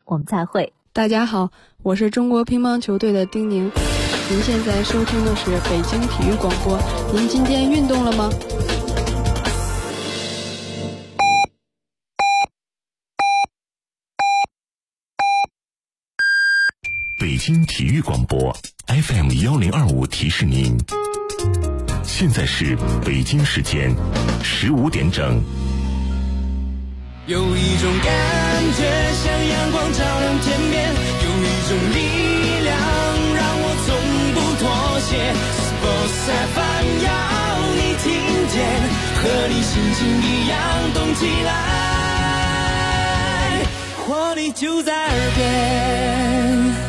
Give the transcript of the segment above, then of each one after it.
我们再会。 大家好，我是中国乒乓球队的丁宁。您现在收听的是北京体育广播。您今天运动了吗？ 北京体育广播 FM1025 提示您，现在是北京时间15点整。 有一种感觉像阳光照亮天边，有一种力量让我从不妥协。Sports FM 要你听见，和你心情一样动起来，活力就在耳边。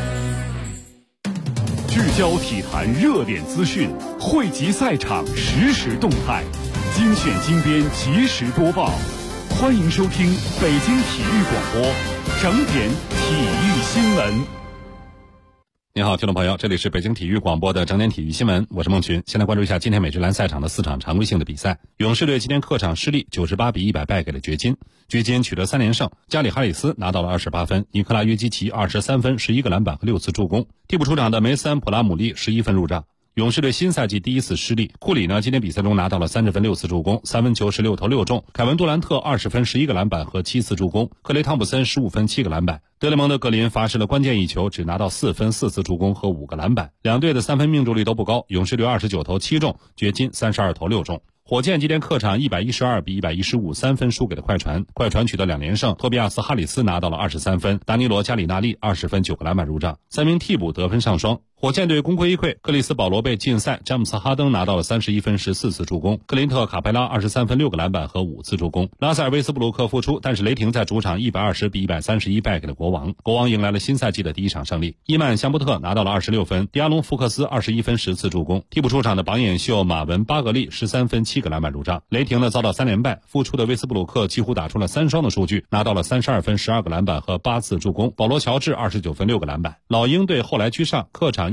聚焦体坛热点资讯，汇集赛场实时动态，精选精编及时播报。欢迎收听北京体育广播整点体育新闻。 您好，听众朋友，这里是北京体育广播的整点体育新闻，我是孟群。先来关注一下今天美职篮赛场的4场常规性的比赛。勇士队今天客场失利98-100败给了掘金，掘金取得3连胜，加里哈里斯拿到了28分，尼克拉约基奇23分11个篮板和6次助攻，替补出场的梅斯安普拉姆利11分入账。勇士队新赛季第一次失利，库里呢今天比赛中拿到了30分6次助攻，3分球16投6中，凯文杜兰特20分11个篮板和7次助攻，克雷汤普森15分7个篮板。德雷蒙德格林罚失了关键一球，只拿到4分4次助攻和5个篮板。两队的3分命中率都不高，勇士队29投7中，掘金32投6中。火箭今天客场112-115 3分输给了快船，快船取得2连胜，托比亚斯·哈里斯拿到了23分，达尼罗·加里纳利20分9个篮板入账，3名替补得分上双。火箭队功亏一篑，克里斯保罗被禁赛，詹姆斯哈登拿到了31分14次助攻，克林特卡佩拉23分6个篮板和5次助攻。拉塞尔威斯布鲁克复出，但是雷霆在主场120-131败给了国王，国王迎来了新赛季的第一场胜利。伊曼香波特拿到了26分，迪亚隆福克斯21分10次助攻，替补出场的榜眼秀马文巴格利13分7个篮板入账。雷霆呢遭到3连败，复出的威斯布鲁克几乎打出了3双的数据，拿到了32分12个篮板和8次助攻，保罗乔治29分6个篮板。老鹰队后来居上，客场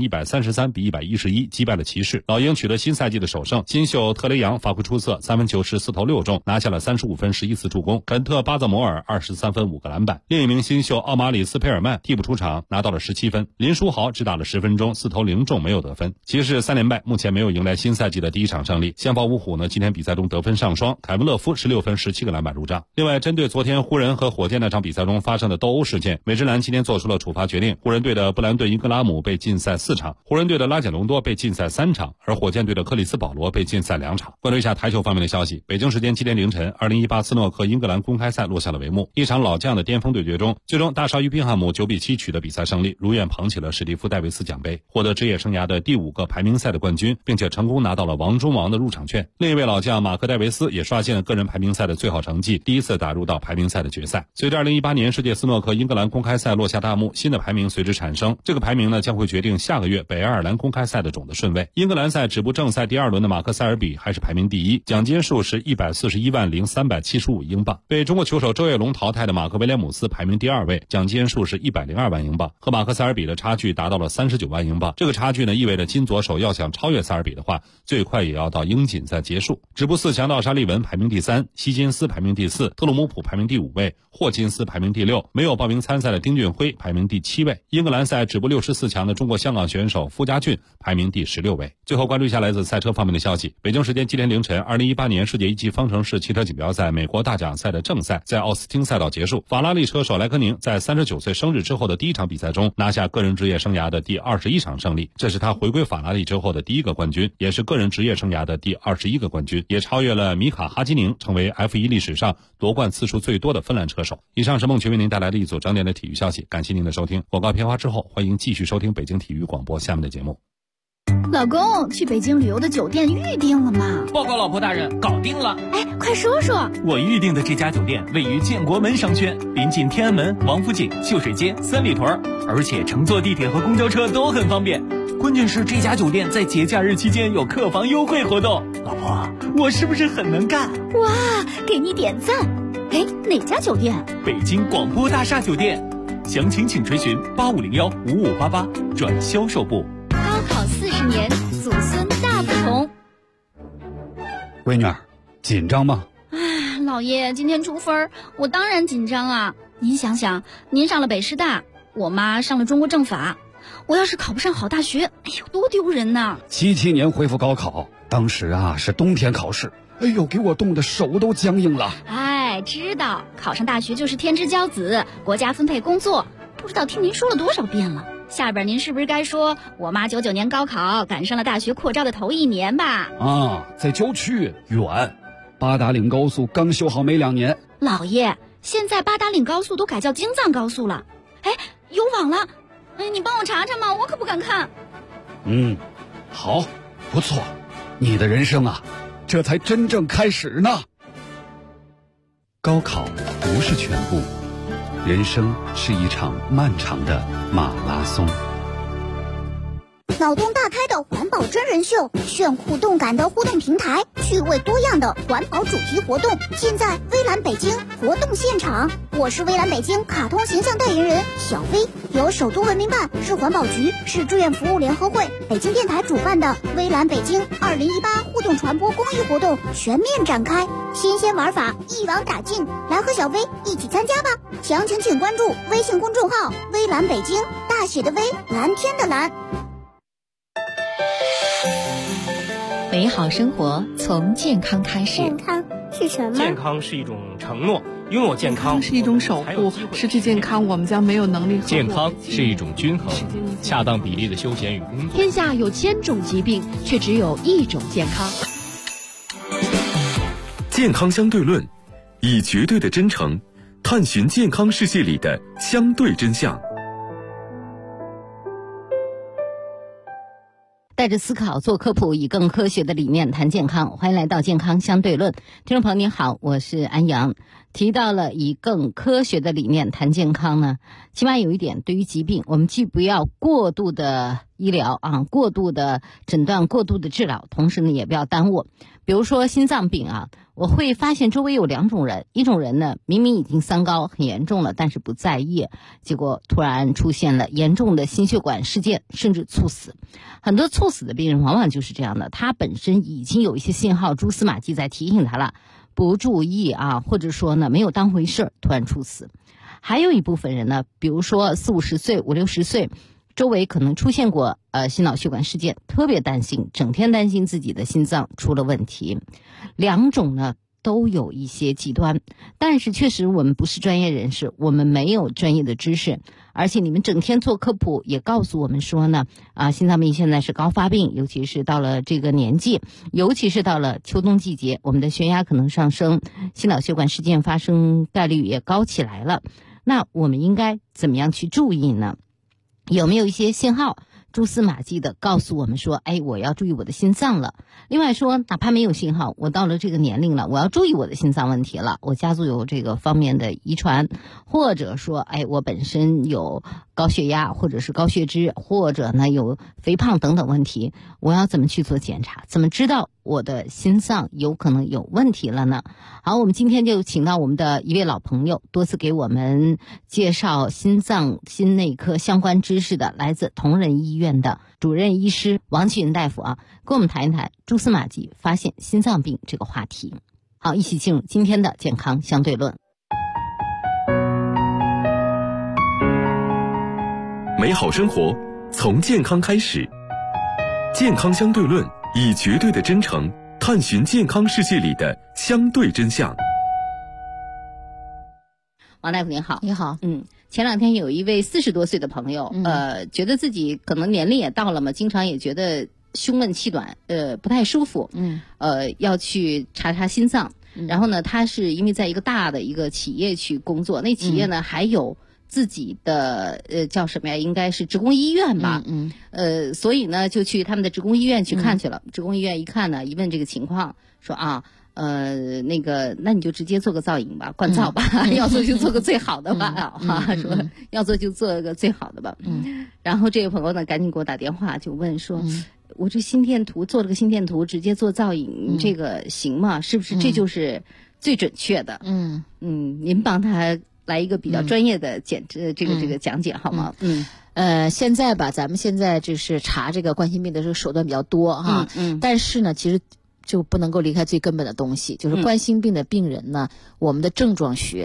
133-111击败了骑士，老鹰取得新赛季的首胜。新秀特雷杨发挥出色，3分球14投6中，拿下了35分11次助攻。肯特巴泽摩尔23分5个篮板。另一名新秀奥马里斯佩尔曼替补出场，拿到了17分。林书豪只打了10分钟，4投0中，没有得分。骑士3连败，目前没有迎来新赛季的第一场胜利。先发五虎呢今天比赛中得分上双，凯文勒夫16分17个篮板入账。另外，针对昨天湖人和火箭那场比赛中发生的斗殴事件，美职篮今天做出了处罚决定，湖人队的布兰顿·英格拉姆被禁赛4场，湖人队的拉简隆多被禁赛3场，而火箭队的克里斯保罗被禁赛2场。关注一下台球方面的消息，北京时间今天凌晨，2018斯诺克英格兰公开赛落下了帷幕。一场老将的巅峰对决中，最终大鲨鱼宾汉姆9-7取得比赛胜利，如愿捧起了史蒂夫戴维斯奖杯，获得职业生涯的第5个排名赛的冠军，并且成功拿到了王中王的入场券。另一位老将马克戴维斯也刷新了个人排名赛的最好成绩，第一次打入到排名赛的决赛。随着2018年世界斯诺克英格兰公开赛落下大幕，新的排名随之产生，这个排名呢将会决定下个月北爱尔兰公开赛的总的顺位。英格兰赛止步正赛第2轮的马克塞尔比还是排名第1，奖金数是141.0375英镑。被中国球手周跃龙淘汰的马克威廉姆斯排名第2位，奖金数是102万英镑，和马克塞尔比的差距达到了39万英镑。这个差距呢意味着金左手要想超越塞尔比的话，最快也要到英锦赛结束。止步4强的奥沙利文排名第3，希金斯排名第4，特鲁姆普排名第5位，霍金斯排名第6，没有报名参赛的丁俊晖排名第7位。英格兰赛止步64强的中国香港选手傅家俊排名第16位。最后关注一下来自赛车方面的消息，北京时间今天凌晨，2018年世界一级方程式汽车锦标赛美国大奖赛的正赛在奥斯汀赛道结束，法拉利车手莱科宁在39岁生日之后的第一场比赛中拿下个人职业生涯的第21场胜利，这是他回归法拉利之后的第一个冠军，也是个人职业生涯的第21个冠军，也超越了米卡哈基宁，成为 F1 历史上夺冠次数最多的芬兰车手。以上是孟群为您带来的一组整点的体育消息，感谢您的收听。广告片花之后，欢迎继续收听北京体育广播下面的节目。 老公，去北京旅游的酒店预定了吗？ 报告老婆大人，搞定了。 哎，快说说。 我预定的这家酒店位于建国门商圈，临近天安门、王府井、秀水街、三里屯，而且乘坐地铁和公交车都很方便。关键是这家酒店在节假日期间有客房优惠活动。老婆，我是不是很能干？ 哇，给你点赞。哎，哪家酒店？ 北京广播大厦酒店。详情请垂询8501-5588转销售部。 高考40年，祖孙大不同。 闺女儿，紧张吗？ 哎，老爷，今天出分，我当然紧张啊。 您想想，您上了北师大，我妈上了中国政法，我要是考不上好大学，哎呦，多丢人呐 ！77年恢复高考，当时是冬天考试，哎呦，给我冻得手都僵硬了。 哎，知道考上大学就是天之骄子，国家分配工作，不知道听您说了多少遍了。下边您是不是该说我妈99年高考赶上了大学扩招的头1年吧？ 在郊区远，八达岭高速刚修好没2年。 老爷，现在八达岭高速都改叫京藏高速了，哎，有网了，你帮我查查嘛，我可不敢看。 好，不错，你的人生这才真正开始呢。高考不是全部，人生是一场漫长的马拉松。 脑洞大开的环保真人秀，炫酷动感的互动平台，趣味多样的环保主题活动，尽在微蓝北京活动现场。我是微蓝北京卡通形象代言人小薇，由首都文明办、市环保局、市志愿服务联合会、北京电台主办的微蓝北京2018互动传播公益活动全面展开，新鲜玩法一网打尽，来和小薇一起参加吧！详情请关注微信公众号微蓝北京，大写的微，蓝天的蓝。 美好生活从健康开始。 健康是什么？ 健康是一种承诺，拥有健康是一种守护，失去健康我们将没有能力。 健康是一种均衡、恰当比例的休闲与工作。 天下有1000种疾病，却只有1种健康。 健康相对论，以绝对的真诚探寻健康世界里的相对真相。 带着思考做科普，以更科学的理念谈健康。欢迎来到健康相对论，听众朋友您好，我是安阳。提到了以更科学的理念谈健康呢，起码有一点，对于疾病，我们既不要过度的医疗过度的诊断、过度的治疗，同时呢也不要耽误。比如说心脏病我会发现周围有2种人，一种人呢明明已经3高很严重了，但是不在意，结果突然出现了严重的心血管事件，甚至猝死。很多猝死的病人往往就是这样的，他本身已经有一些信号蛛丝马迹在提醒他了，不注意或者说呢没有当回事，突然猝死。还有一部分人呢，比如说40、50岁、50、60岁，周围可能出现过心脑血管事件，特别担心，整天担心自己的心脏出了问题。2种呢都有一些极端，但是确实我们不是专业人士，我们没有专业的知识，而且你们整天做科普也告诉我们说呢心脏病现在是高发病，尤其是到了这个年纪，尤其是到了秋冬季节，我们的血压可能上升，心脑血管事件发生概率也高起来了。那我们应该怎么样去注意呢？有没有一些信号蛛丝马迹的告诉我们说，我要注意我的心脏了。另外说，哪怕没有信号，我到了这个年龄了，我要注意我的心脏问题了，我家族有这个方面的遗传，或者说我本身有高血压，或者是高血脂，或者呢有肥胖等等问题，我要怎么去做检查？怎么知道我的心脏有可能有问题了呢？好，我们今天就请到我们的一位老朋友，多次给我们介绍心脏心内科相关知识的，来自同仁医院的主任医师王启云大夫跟我们谈一谈蛛丝马迹发现心脏病这个话题。好，一起进入今天的健康相对论。 美好生活从健康开始，健康相对论，以绝对的真诚探寻健康世界里的相对真相。 王大夫您好。 你好。 前2天有一位40多岁的朋友，觉得自己可能年龄也到了嘛，经常也觉得胸闷气短，不太舒服，要去查查心脏。然后呢，他是因为在一个大的一个企业去工作，那企业呢还有自己的叫什么呀？应该是职工医院吧。所以呢就去他们的职工医院去看去了。职工医院一看呢，一问这个情况，说那你就直接做个造影吧，灌造吧，要做就做个最好的吧，说要做就做个最好的吧。然后这个朋友呢，赶紧给我打电话，就问说，我这心电图做了个心电图，直接做造影，这个行吗？是不是这就是最准确的？您帮他来一个比较专业的这个讲解好吗？ 现在吧，咱们现在就是查这个冠心病的这个手段比较多但是呢，其实就不能够离开最根本的东西，就是冠心病的病人呢，我们的症状学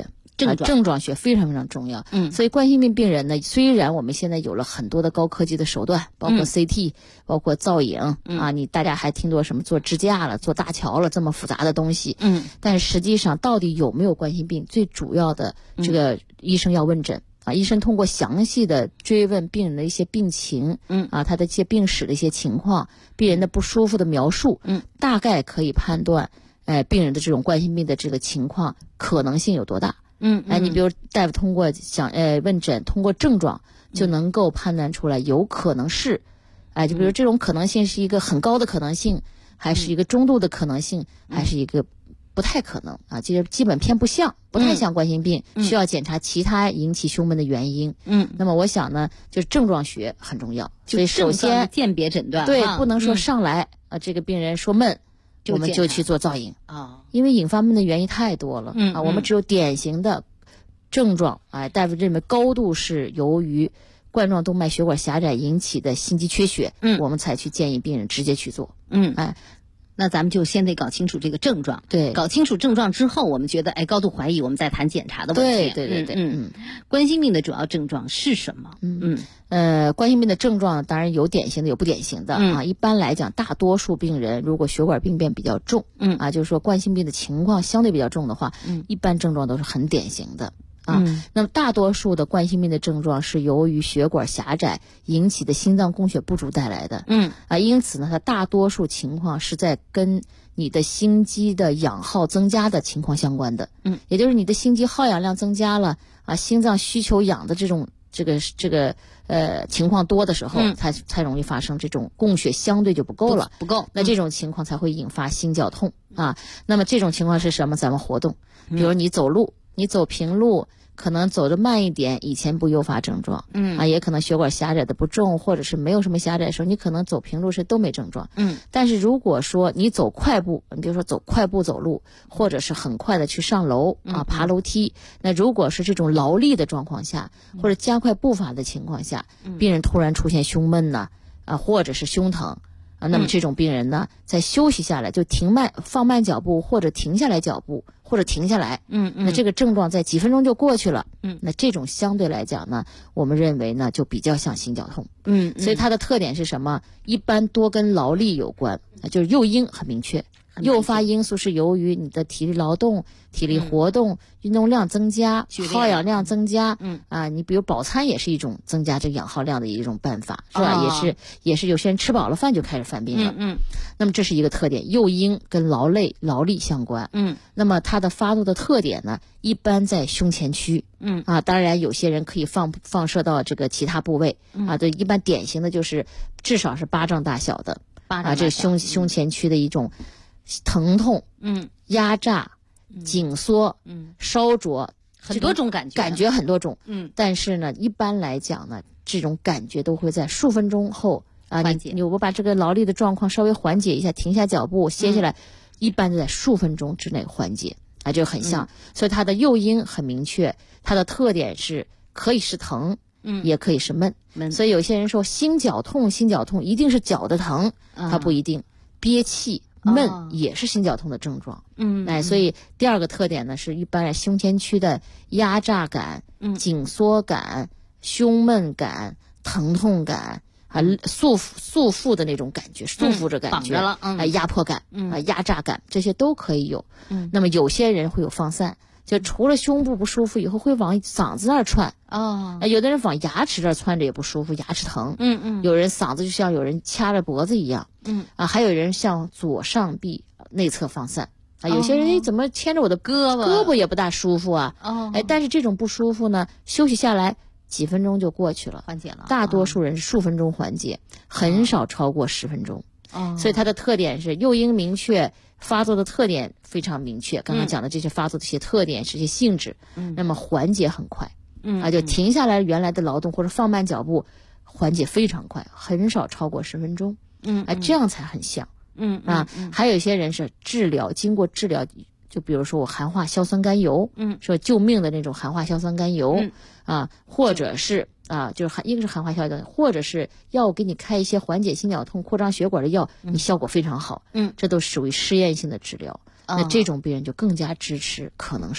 症状学非常非常重要。所以冠心病病人呢，虽然我们现在有了很多的高科技的手段，包括 CT，包括造影大家还听多什么做支架了、做搭桥了这么复杂的东西。但是实际上到底有没有冠心病，最主要的这个医生要问诊。医生通过详细的追问病人的一些病情，他的一些病史的一些情况，病人的不舒服的描述，大概可以判断，病人的这种冠心病的这个情况可能性有多大。你比如大夫通过问诊，通过症状就能够判断出来，有可能是，就比如这种可能性是一个很高的可能性，还是一个中度的可能性，还是一个不太可能就是基本偏不太像冠心病，需要检查其他引起胸闷的原因。那么我想呢，就是症状学很重要，所以首先鉴别诊断， 对，不能说上来这个病人说闷，我们就去做造影因为引发闷的原因太多了我们只有典型的症状大夫认为高度是由于冠状动脉血管狭窄引起的心肌缺血，我们才去建议病人直接去做。 那咱们就先得搞清楚这个症状， 对， 搞清楚症状之后，我们觉得高度怀疑，我们再谈检查的问题。 对。 冠心病的主要症状是什么？ 冠心病的症状当然有典型的，有不典型的一般来讲，大多数病人如果血管病变比较重，就是说冠心病的情况相对比较重的话，一般症状都是很典型的。那么大多数的冠心病的症状是由于血管狭窄引起的心脏供血不足带来的。因此呢，它大多数情况是在跟你的心肌的氧耗增加的情况相关的。也就是你的心肌耗氧量增加了心脏需求氧的这个情况多的时候，才容易发生这种供血相对就不够了，那这种情况才会引发心绞痛那么这种情况是什么？咱们活动，比如你走路。你走平路可能走得慢一点，以前不诱发症状，也可能血管狭窄的不重，或者是没有什么狭窄的时候，你可能走平路是都没症状，但是如果说你走快步，你比如说走快步走路，或者是很快的去上楼爬楼梯，那如果是这种劳力的状况下，或者加快步伐的情况下，病人突然出现胸闷或者是胸疼。那么这种病人呢，在休息下来就放慢脚步，或者停下来脚步，或者停下来，那这个症状在几分钟就过去了，那这种相对来讲呢，我们认为呢就比较像心绞痛，所以它的特点是什么？一般多跟劳力有关，就是诱因很明确。诱发因素是由于你的体力劳动、体力活动、运动量增加、耗氧量增加，你比如饱餐也是一种增加这个氧耗量的一种办法，是吧？也是有些人吃饱了饭就开始犯病了，那么这是一个特点，诱因跟劳力相关，那么它的发作的特点呢，一般在胸前区，当然有些人可以放射到这个其他部位，对，一般典型的就是至少是巴掌大小的，这胸前区的一种。疼痛，压榨，紧缩，烧灼， 很多种感觉很多种，但是呢，一般来讲呢，这种感觉都会在数分钟后缓解。 我把这个劳力的状况稍微缓解一下，停下脚步，歇下来，一般在数分钟之内缓解，就很像。所以它的诱因很明确，它的特点是可以是疼，也可以是闷。所以有些人说心绞痛一定是脚的疼，它不一定，憋气。闷也是心绞痛的症状，所以第二个特点呢是一般胸前区的压榨感、紧缩感、胸闷感、疼痛感束缚的那种感觉，束缚着感觉，压迫感压榨感，这些都可以有。那么有些人会有放散，就除了胸部不舒服以后，会往嗓子那儿窜有的人往牙齿这儿窜着也不舒服，牙齿疼。有人嗓子就像有人掐着脖子一样。还有人像左上臂内侧放散有些人怎么牵着我的胳膊也不大舒服但是这种不舒服呢，休息下来几分钟就过去了， 缓解了。 大多数人是数分钟缓解，很少超过10分钟。所以它的特点是诱因明确，发作的特点非常明确。刚刚讲的这些发作的这些特点、这些性质，那么缓解很快。就停下来原来的劳动或者放慢脚步，缓解非常快，很少超过10分钟。这样才很像。还有一些人是经过治疗，就比如说我含化硝酸甘油，说救命的那种含化硝酸甘油，或者是就是一个是含化硝酸，或者是要我给你开一些缓解心绞痛、扩张血管的药，你效果非常好，这都属于试验性的治疗。那这种病人就更加支持可能是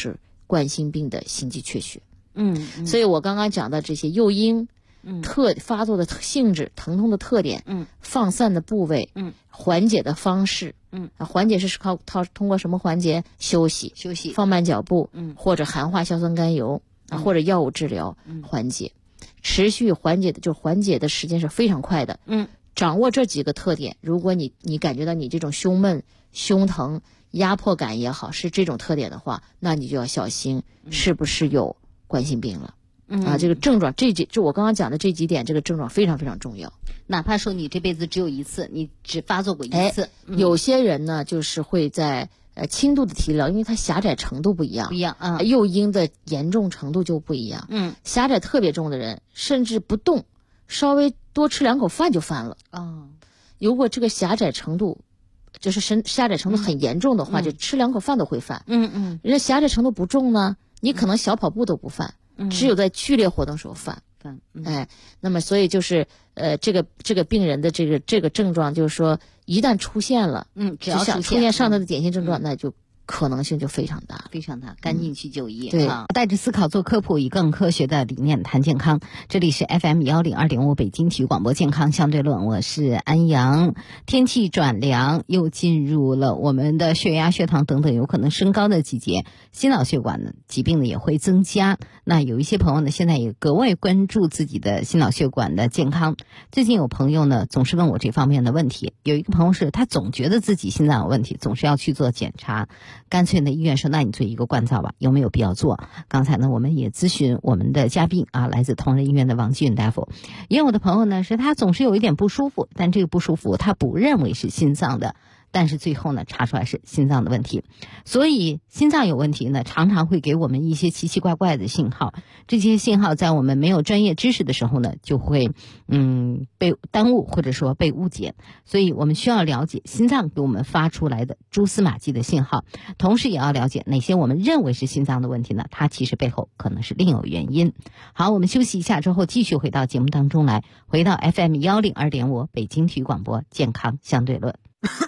冠心病的心肌缺血。所以我刚刚讲的这些诱因、发作的性质、疼痛的特点、放散的部位、缓解的方式，缓解是通过什么缓解？休息、放慢脚步，或者含化硝酸甘油，或者药物治疗缓解。持续缓解的就缓解的时间是非常快的。掌握这几个特点，如果你感觉到你这种胸闷、胸疼、压迫感也好，是这种特点的话，那你就要小心是不是有冠心病了。这个症状就我刚刚讲的这几点，这个症状非常非常重要。 哪怕说你这辈子只有一次，你只发作过一次， 有些人呢就是会在轻度的体疗，因为它狭窄程度不一样，诱因的严重程度就不一样。狭窄特别重的人，甚至不动，稍微多吃2口饭就犯了。如果这个狭窄程度就是狭窄程度很严重的话，就吃2口饭都会犯。人家狭窄程度不重呢，你可能小跑步都不犯，只有在剧烈活动时候犯。那么所以就是这个病人的这个症状，就是说一旦出现了， 只要出现上头的典型症状，那就可能性就非常大， 非常大，赶紧去就医。 对， 带着思考做科普，以更科学的理念谈健康。这里是 FM102.5 北京体育广播健康相对论，我是安阳。天气转凉，又进入了我们的血压、血糖等等有可能升高的季节，心脑血管呢疾病呢也会增加。那有一些朋友呢，现在也格外关注自己的心脑血管的健康。最近有朋友呢总是问我这方面的问题，有一个朋友是他总觉得自己心脏有问题，总是要去做检查。干脆呢，医院说那你做一个灌造吧，有没有必要做？刚才呢，我们也咨询我们的嘉宾来自同仁医院的王继允大夫。也有的朋友呢，是他总是有一点不舒服，但这个不舒服他不认为是心脏的，但是最后呢，查出来是心脏的问题。所以心脏有问题呢，常常会给我们一些奇奇怪怪的信号。这些信号在我们没有专业知识的时候呢，就会被耽误或者说被误解。所以我们需要了解心脏给我们发出来的蛛丝马迹的信号，同时也要了解哪些我们认为是心脏的问题呢，它其实背后可能是另有原因。好，我们休息一下之后继续回到节目当中来，回到 FM102.5 北京体育广播健康相对论。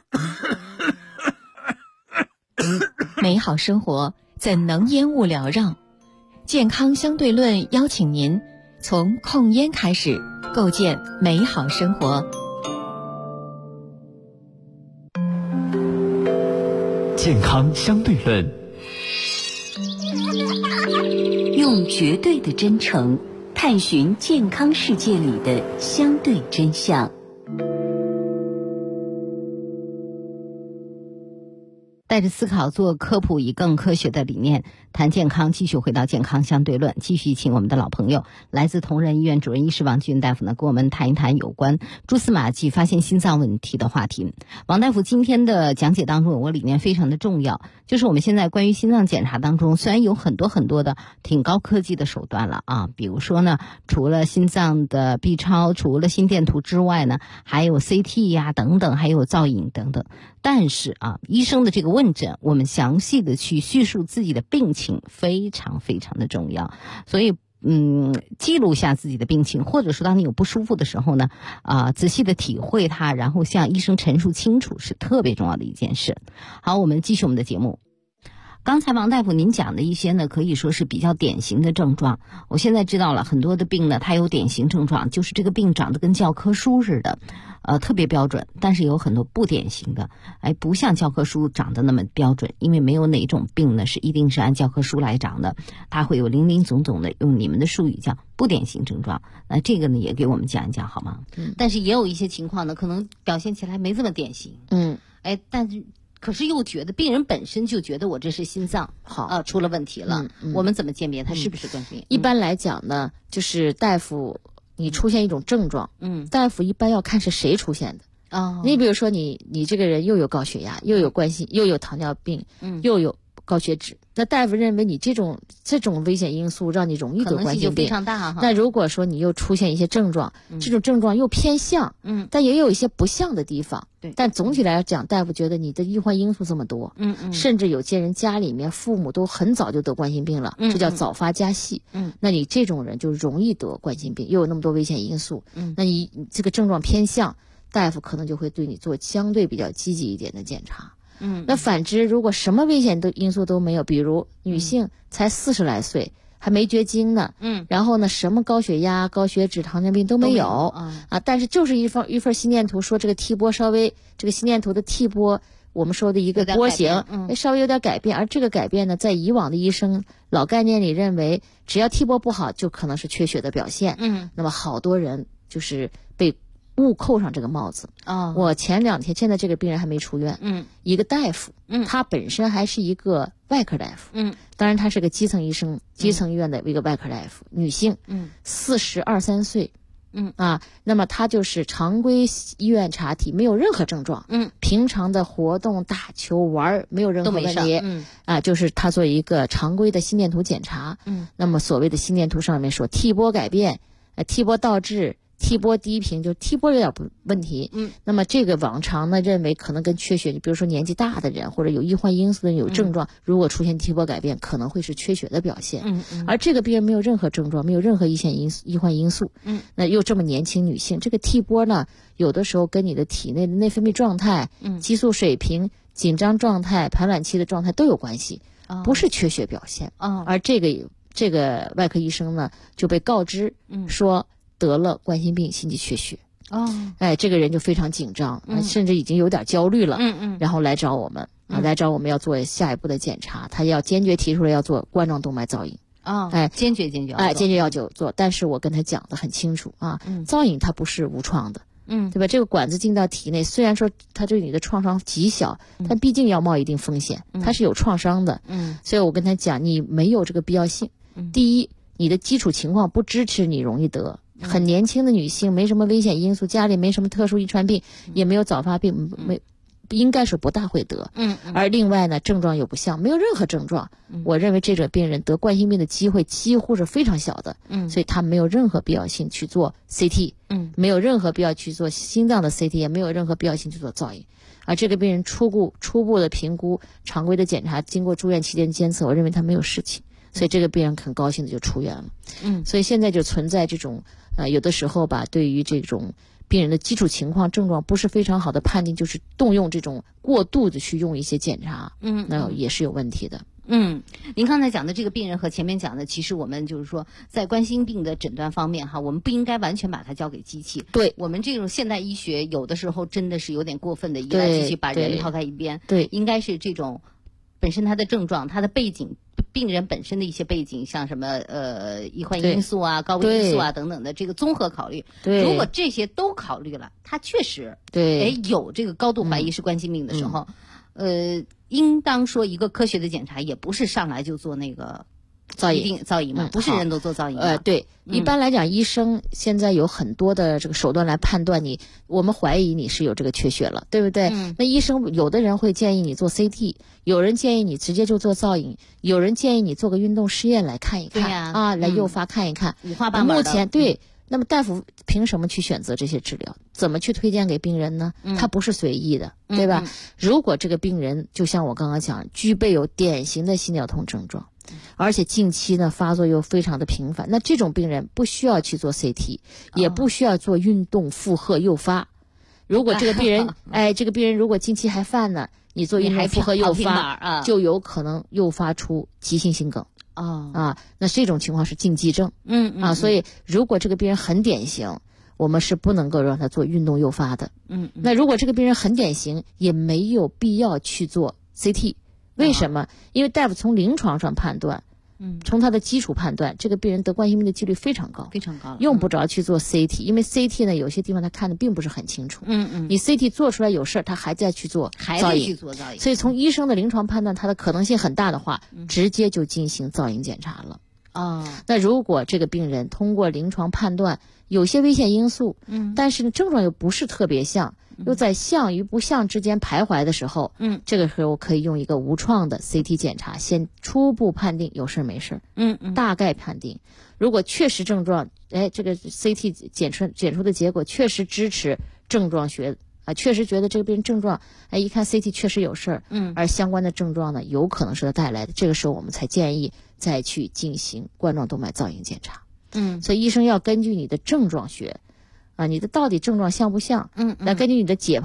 美好生活怎能烟雾缭绕？健康相对论邀请您从控烟开始，构建美好生活。 健康相对论， 用绝对的真诚探寻健康世界里的相对真相。 带着思考做科普，以更科学的理念谈健康。继续回到健康相对论，继续请我们的老朋友，来自同仁医院主任医师王继允大夫呢，跟我们谈一谈有关蛛丝马迹发现心脏问题的话题。王大夫今天的讲解当中有个理念非常的重要，就是我们现在关于心脏检查当中，虽然有很多的挺高科技的手段了比如说呢，除了心脏的 B 超，除了心电图之外呢，还有 CT 呀等等，还有造影等等。但是医生的这个问诊，我们详细的去叙述自己的病情非常非常的重要。所以记录下自己的病情，或者说当你有不舒服的时候呢，仔细的体会它，然后向医生陈述清楚，是特别重要的一件事。好，我们继续我们的节目。刚才王大夫您讲的一些呢，可以说是比较典型的症状。我现在知道了很多的病呢，它有典型症状，就是这个病长得跟教科书似的，特别标准，但是有很多不典型的，不像教科书长得那么标准，因为没有哪种病呢是一定是按教科书来长的，它会有林林总总的，用你们的术语叫不典型症状。那这个呢也给我们讲一讲好吗？但是也有一些情况呢，可能表现起来没这么典型。但是可是又觉得病人本身就觉得我这是心脏出了问题了，我们怎么鉴别它是不是冠心病？ 一般来讲呢，就是大夫你出现一种症状，大夫一般要看是谁出现的。你比如说你这个人又有高血压，又有冠心，又有糖尿病，又有高血脂，那大夫认为你这种危险因素让你容易得冠心病，可能性就非常大那如果说你又出现一些症状，这种症状又偏向，但也有一些不像的地方，但总体来讲，大夫觉得你的易患因素这么多，甚至有些人家里面父母都很早就得冠心病了，这叫早发加细，那你这种人就容易得冠心病，又有那么多危险因素，那你这个症状偏向，大夫可能就会对你做相对比较积极一点的检查。 那反之，如果什么危险因素都没有，比如女性才40来岁，还没绝经呢，然后呢，什么高血压、高血脂、糖尿病都没有但是就是一份心电图说这个 T 波稍微这个心电图的 T 波，我们说的一个波形稍微有点改变，而这个改变呢，在以往的医生老概念里认为，只要 T 波不好，就可能是缺血的表现。那么好多人就是被误扣上这个帽子。我前2天，现在这个病人还没出院。一个大夫，他本身还是一个外科大夫。当然他是个基层医生，基层医院的一个外科大夫，女性，42、43岁。那么他就是常规医院查体，没有任何症状。平常的活动、打球、玩没有任何问题。就是他做一个常规的心电图检查。那么所谓的心电图上面说 T 波改变，T 波倒置。T 波低频，就 T 波有点问题。那么这个往常呢认为可能跟缺血，比如说年纪大的人或者有易患因素的人有症状，如果出现 T 波改变，可能会是缺血的表现。而这个病人没有任何症状，没有任何易患因素。那又这么年轻女性，这个 T 波呢，有的时候跟你的体内的内分泌状态、激素水平、紧张状态、排卵期的状态都有关系，不是缺血表现。而这个外科医生呢就被告知说得了冠心病心肌缺血。这个人就非常紧张，甚至已经有点焦虑了。然后来找我们，要做下一步的检查，他要坚决提出来要做冠状动脉造影。 坚决要做。但是我跟他讲的很清楚造影它不是无创的。对吧？这个管子进到体内，虽然说它对你的创伤极小，但毕竟要冒一定风险，它是有创伤的。所以我跟他讲，你没有这个必要性。第一，你的基础情况不支持你容易得。很年轻的女性，没什么危险因素，家里没什么特殊遗传病，也没有早发病，应该是不大会得。而另外呢，症状又不像，没有任何症状。我认为这种病人得冠心病的机会几乎是非常小的。所以他没有任何必要性去做 CT。没有任何必要去做心脏的 CT， 也没有任何必要性去做造影。而这个病人初步的评估，常规的检查，经过住院期间监测，我认为他没有事情。所以这个病人很高兴的就出院了。所以现在就存在这种有的时候吧，对于这种病人的基础情况症状不是非常好的判定，就是动用这种过度的去用一些检查，那也是有问题的。 您刚才讲的这个病人和前面讲的，其实我们就是说在冠心病的诊断方面我们不应该完全把它交给机器。 对， 我们这种现代医学有的时候真的是有点过分的依赖机器，把人抛开一边。 对， 应该是这种本身他的症状、他的背景、病人本身的一些背景，像什么易患因素高危因素等等的这个综合考虑。如果这些都考虑了，他确实有这个高度怀疑是冠心病的时候，应当说一个科学的检查也不是上来就做那个造影嘛，不是人都做造影。 对，一般来讲，医生现在有很多的这个手段来判断我们怀疑你是有这个缺血了，对不对？那医生有的人会建议你做 CT， 有人建议你直接就做造影，有人建议你做个运动试验来看一看，来诱发看一看。 五花八门的。 目前那么大夫凭什么去选择这些治疗？怎么去推荐给病人呢？他不是随意的，对吧？如果这个病人就像我刚刚讲，具备有典型的心绞痛症状，而且近期呢发作又非常的频繁，那这种病人不需要去做 CT，也不需要做运动负荷诱发。如果这个病人这个病人如果近期还犯呢，你做运动负荷诱发，就有可能诱发出急性心梗。那这种情况是禁忌症。所以如果这个病人很典型，我们是不能够让他做运动诱发的。那如果这个病人很典型，也没有必要去做 CT。为什么？因为大夫从临床上判断，从他的基础判断，这个病人得冠心病的几率非常高， 非常高， 用不着去做 CT，因为 CT 呢有些地方他看的并不是很清楚。你 CT 做出来有事，他还在去做造影，所以从医生的临床判断，他的可能性很大的话，直接就进行造影检查了。那如果这个病人通过临床判断有些危险因素，但是症状又不是特别像，又在像与不像之间徘徊的时候，这个时候可以用一个无创的 CT 检查，先初步判定有事没事，大概判定。如果确实症状，这个 CT 检出的结果确实支持症状学确实觉得这个病人症状，一看 CT 确实有事儿，而相关的症状呢，有可能是他带来的。这个时候我们才建议再去进行冠状动脉造影检查。所以医生要根据你的症状学，你的到底症状像不像？来根据你的解剖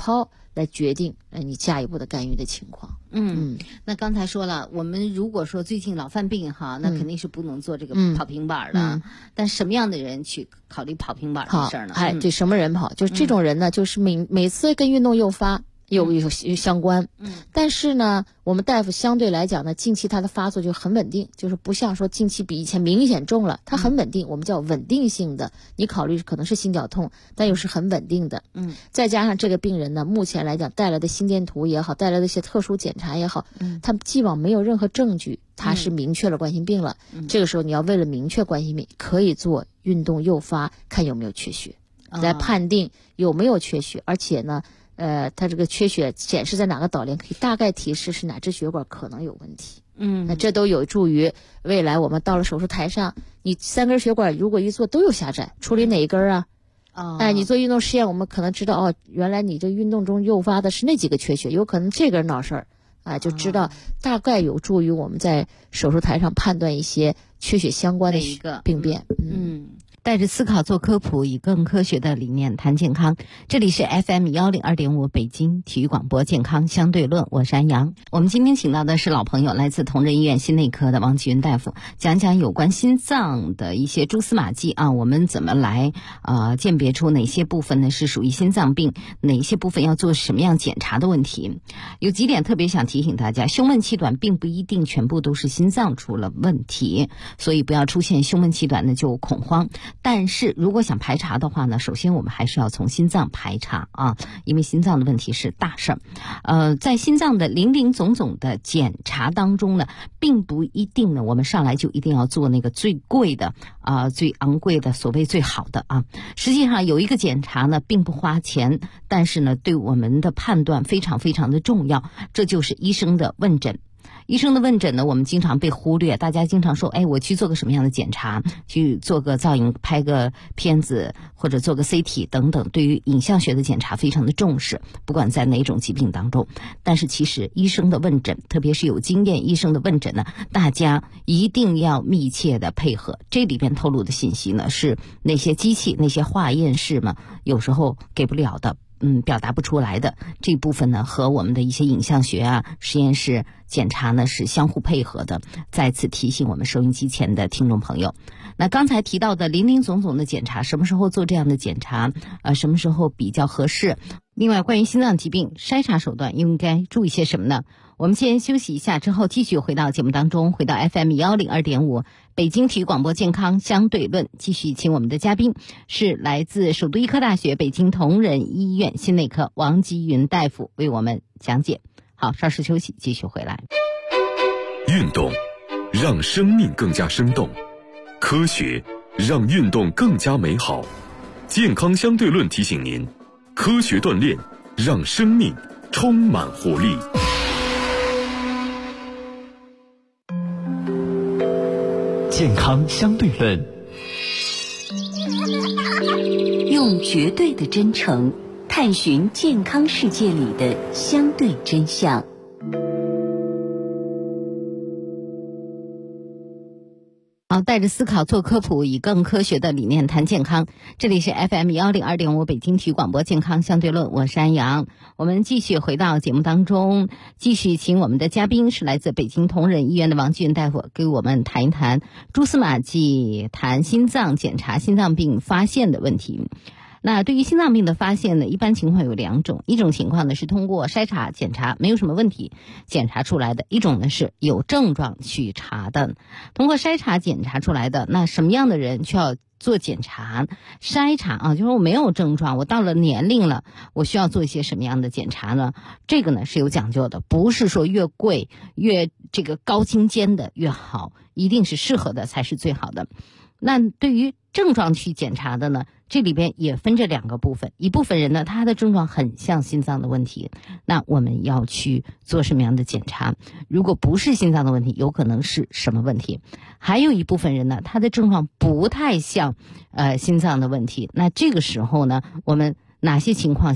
来决定你下一步的干预的情况。 那刚才说了，我们如果说最近老犯病哈，那肯定是不能做这个跑平板的。但什么样的人去考虑跑平板的事儿呢？ 对，什么人跑？就是这种人呢，就是每次跟运动诱发有相关。但是呢，我们大夫相对来讲呢，近期它的发作就很稳定，就是不像说近期比以前明显重了，它很稳定，我们叫稳定性的。你考虑可能是心绞痛，但又是很稳定的。再加上这个病人呢，目前来讲带来的心电图也好，带来的一些特殊检查也好，他既往没有任何证据，他是明确了冠心病了。这个时候你要为了明确冠心病，可以做运动诱发，看有没有缺血，来判定有没有缺血，而且呢。它这个缺血显示在哪个导联，可以大概提示是哪支血管可能有问题。那这都有助于未来我们到了手术台上，你3根血管如果一做都有狭窄，处理哪一根啊？你做运动实验，我们可能知道原来你这运动中诱发的是那几个缺血，有可能这根闹事儿，就知道大概有助于我们在手术台上判断一些缺血相关的病变。 带着思考做科普，以更科学的理念谈健康。这里是 FM102.5 北京体育广播健康相对论，我是安阳。我们今天请到的是老朋友，来自同仁医院心内科的王继云大夫，讲讲有关心脏的一些蛛丝马迹啊，我们怎么来鉴别出哪些部分呢是属于心脏病，哪些部分要做什么样检查的问题。有几点特别想提醒大家，胸闷气短并不一定全部都是心脏出了问题，所以不要出现胸闷气短呢就恐慌。但是如果想排查的话呢，首先我们还是要从心脏排查啊，因为心脏的问题是大事儿。在心脏的林林总总的检查当中呢，并不一定呢，我们上来就一定要做那个最贵的最昂贵的，所谓最好的啊。实际上有一个检查呢，并不花钱，但是呢，对我们的判断非常非常的重要，这就是医生的问诊。医生的问诊呢，我们经常被忽略，大家经常说，我去做个什么样的检查，去做个造影，拍个片子，或者做个 CT 等等，对于影像学的检查非常的重视，不管在哪种疾病当中。但是其实医生的问诊，特别是有经验医生的问诊呢，大家一定要密切的配合。这里边透露的信息呢，是那些机器、那些化验室嘛，有时候给不了的。表达不出来的这部分呢，和我们的一些影像学啊、实验室检查呢是相互配合的。再次提醒我们收音机前的听众朋友，那刚才提到的林林总总的检查，什么时候做这样的检查？什么时候比较合适？另外，关于心脏疾病筛查手段应该注意些什么呢？我们先休息一下，之后继续回到节目当中，回到 FM102.5 北京体育广播健康相对论，继续请我们的嘉宾是来自首都医科大学北京同仁医院心内科王继云大夫为我们讲解。好，稍事休息，继续回来。 运动让生命更加生动，科学让运动更加美好。健康相对论提醒您，科学锻炼让生命充满活力。 健康相对论， 用绝对的真诚探寻健康世界里的相对真相。 好，带着思考做科普，以更科学的理念谈健康。这里是 FM102.5 北京体育广播健康相对论，我是安阳。我们继续回到节目当中，继续请我们的嘉宾是来自北京同仁医院的王继云大夫，给我们谈一谈蛛丝马迹，谈心脏检查、心脏病发现的问题。那对于心脏病的发现呢，一般情况有两种，一种情况呢是通过筛查检查没有什么问题检查出来的，一种呢是有症状去查的。通过筛查检查出来的，那什么样的人需要做检查筛查啊？就是我没有症状，我到了年龄了，我需要做一些什么样的检查呢？这个呢是有讲究的，不是说越贵越这个高精尖的越好，一定是适合的才是最好的。那对于症状去检查的呢，这里边也分这两个部分。一部分人呢，他的症状很像心脏的问题，那我们要去做什么样的检查？如果不是心脏的问题，有可能是什么问题？还有一部分人呢，他的症状不太像心脏的问题，那这个时候呢，我们哪些情况下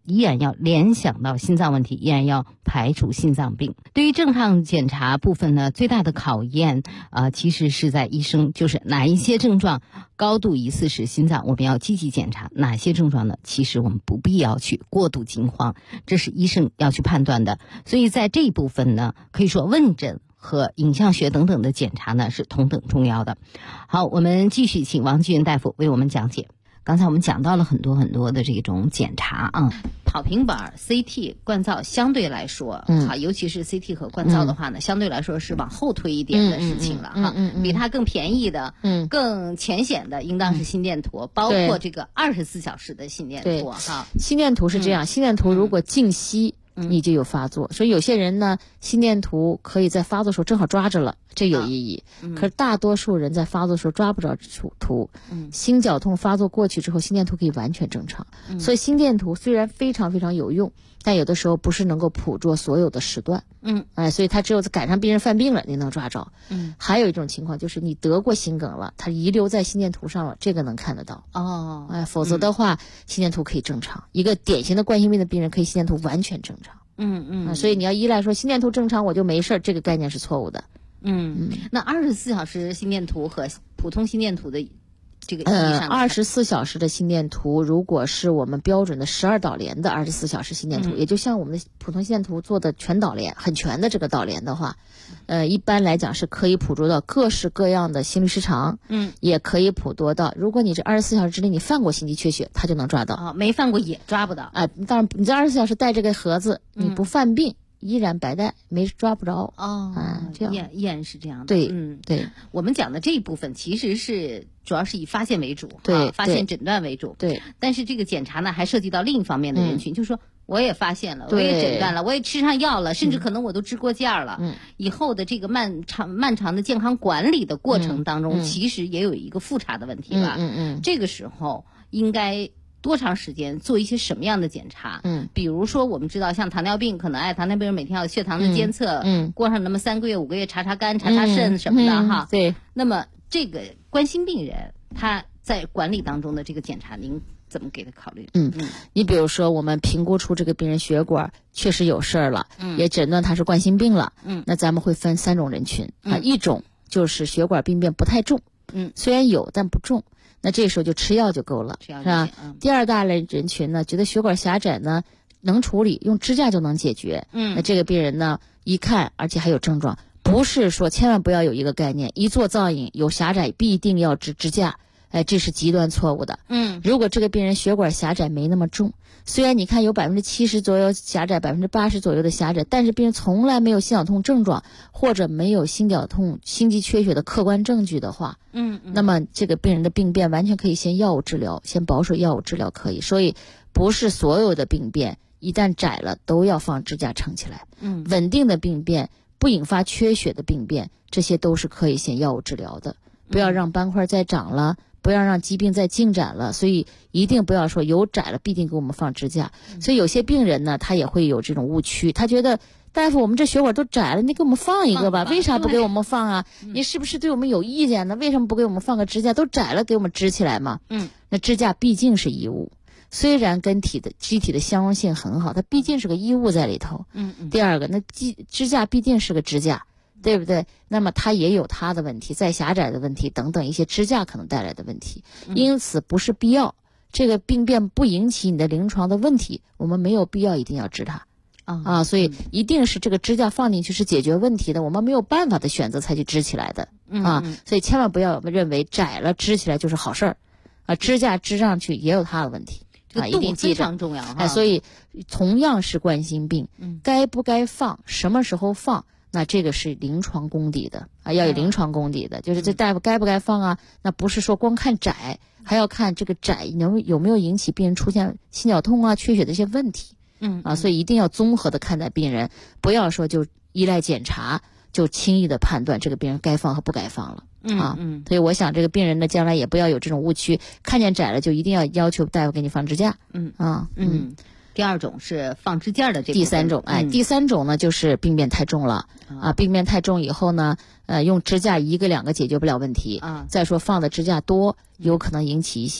依然要联想到心脏问题，依然要排除心脏病。对于正常检查部分呢，最大的考验其实是在医生，就是哪一些症状高度疑似是心脏，我们要积极检查；哪些症状呢，其实我们不必要去过度惊慌，这是医生要去判断的。所以在这一部分呢，可以说问诊和影像学等等的检查呢是同等重要的。好，我们继续请王继云大夫为我们讲解。刚才我们讲到了很多很多的这种检查啊，跑平板、CT、灌造相对来说，尤其是 CT 和灌造的话呢，相对来说是往后推一点的事情了哈。比它更便宜的、更浅显的，应当是心电图，包括这个24小时的心电图哈。 心电图是这样，心电图如果静息，你就有发作，所以有些人呢，心电图可以在发作时候正好抓着了，这有意义。可是大多数人在发作时候抓不着图，心绞痛发作过去之后，心电图可以完全正常。所以心电图虽然非常非常有用，但有的时候不是能够捕捉所有的时段。所以他只有赶上病人犯病了，你能抓着。还有一种情况就是你得过心梗了，它遗留在心电图上了，这个能看得到。否则的话，心电图可以正常。一个典型的冠心病的病人可以心电图完全正常。所以你要依赖说心电图正常我就没事，这个概念是错误的。 那24小时心电图和普通心电图的这个意义上 ，24小时的心电图，如果是我们标准的12导联的24小时心电图，也就像我们的普通心电图做的全导联，很全的这个导联的话，一般来讲是可以捕捉到各式各样的心律失常，也可以捕捉到，如果你这24小时之内你犯过心肌缺血，它就能抓到。 没犯过也抓不到。 当然，你这24小时带这个盒子，你不犯病。依然白带，没抓不着。 这样依然是这样的。 对，对， 我们讲的这一部分其实是主要是以发现为主， 对， 发现诊断为主。 对， 但是这个检查呢，还涉及到另一方面的人群，就是说我也发现了，我也诊断了，我也吃上药了，甚至可能我都支过架了。以后的这个漫长的健康管理的过程当中，其实也有一个复查的问题吧。这个时候应该多长时间做一些什么样的检查？比如说我们知道像糖尿病，可能糖尿病人每天要有血糖的监测，过上那么3个月5个月查肝查肾什么的哈。 对。 那么这个冠心病人他在管理当中的这个检查，您怎么给他考虑？ 你比如说我们评估出这个病人血管确实有事儿了，也诊断他是冠心病了，那咱们会分3种人群一种就是血管病变不太重，虽然有但不重。那这时候就吃药就够了，是吧？第二大类人群呢，觉得血管狭窄呢能处理，用支架就能解决。那这个病人呢，一看而且还有症状，不是说千万不要有一个概念，一做造影有狭窄必定要支架，这是极端错误的。如果这个病人血管狭窄没那么重，虽然你看有70%左右狭窄，80%左右的狭窄，但是病人从来没有心绞痛症状，或者没有心绞痛、心肌缺血的客观证据的话，那么这个病人的病变完全可以先药物治疗，先保守药物治疗可以。所以不是所有的病变一旦窄了都要放支架撑起来。稳定的病变不引发缺血的病变，这些都是可以先药物治疗的，不要让斑块再长了。不要让疾病再进展了，所以一定不要说有窄了必定给我们放支架。所以有些病人呢，他也会有这种误区，他觉得大夫我们这血管都窄了，你给我们放一个吧，为啥不给我们放啊？你是不是对我们有意见呢？为什么不给我们放个支架？都窄了给我们支起来嘛。那支架毕竟是异物，虽然跟机体的相容性很好，它毕竟是个异物在里头。第二个，那支架毕竟是个支架。对不对？那么它也有它的问题，再狭窄的问题等等一些支架可能带来的问题，因此不是必要。这个病变不引起你的临床的问题，我们没有必要一定要治它。所以一定是这个支架放进去是解决问题的，我们没有办法的选择才去支起来的。所以千万不要认为窄了支起来就是好事儿。支架支上去也有它的问题。 一定非常重要所以同样是冠心病，该不该放，什么时候放？那这个是临床功底的要有临床功底的，就是这大夫该不该放啊？那不是说光看窄，还要看这个窄有没有引起病人出现心绞痛啊、缺血的一些问题。所以一定要综合的看待病人，不要说就依赖检查就轻易的判断这个病人该放和不该放了。所以我想这个病人呢，将来也不要有这种误区，看见窄了就一定要求大夫给你放支架。 第二种是放支架的这个。 第三种呢，就是病变太重了病变太重以后呢，用支架1个2个解决不了问题再说放的支架多，有可能引起一些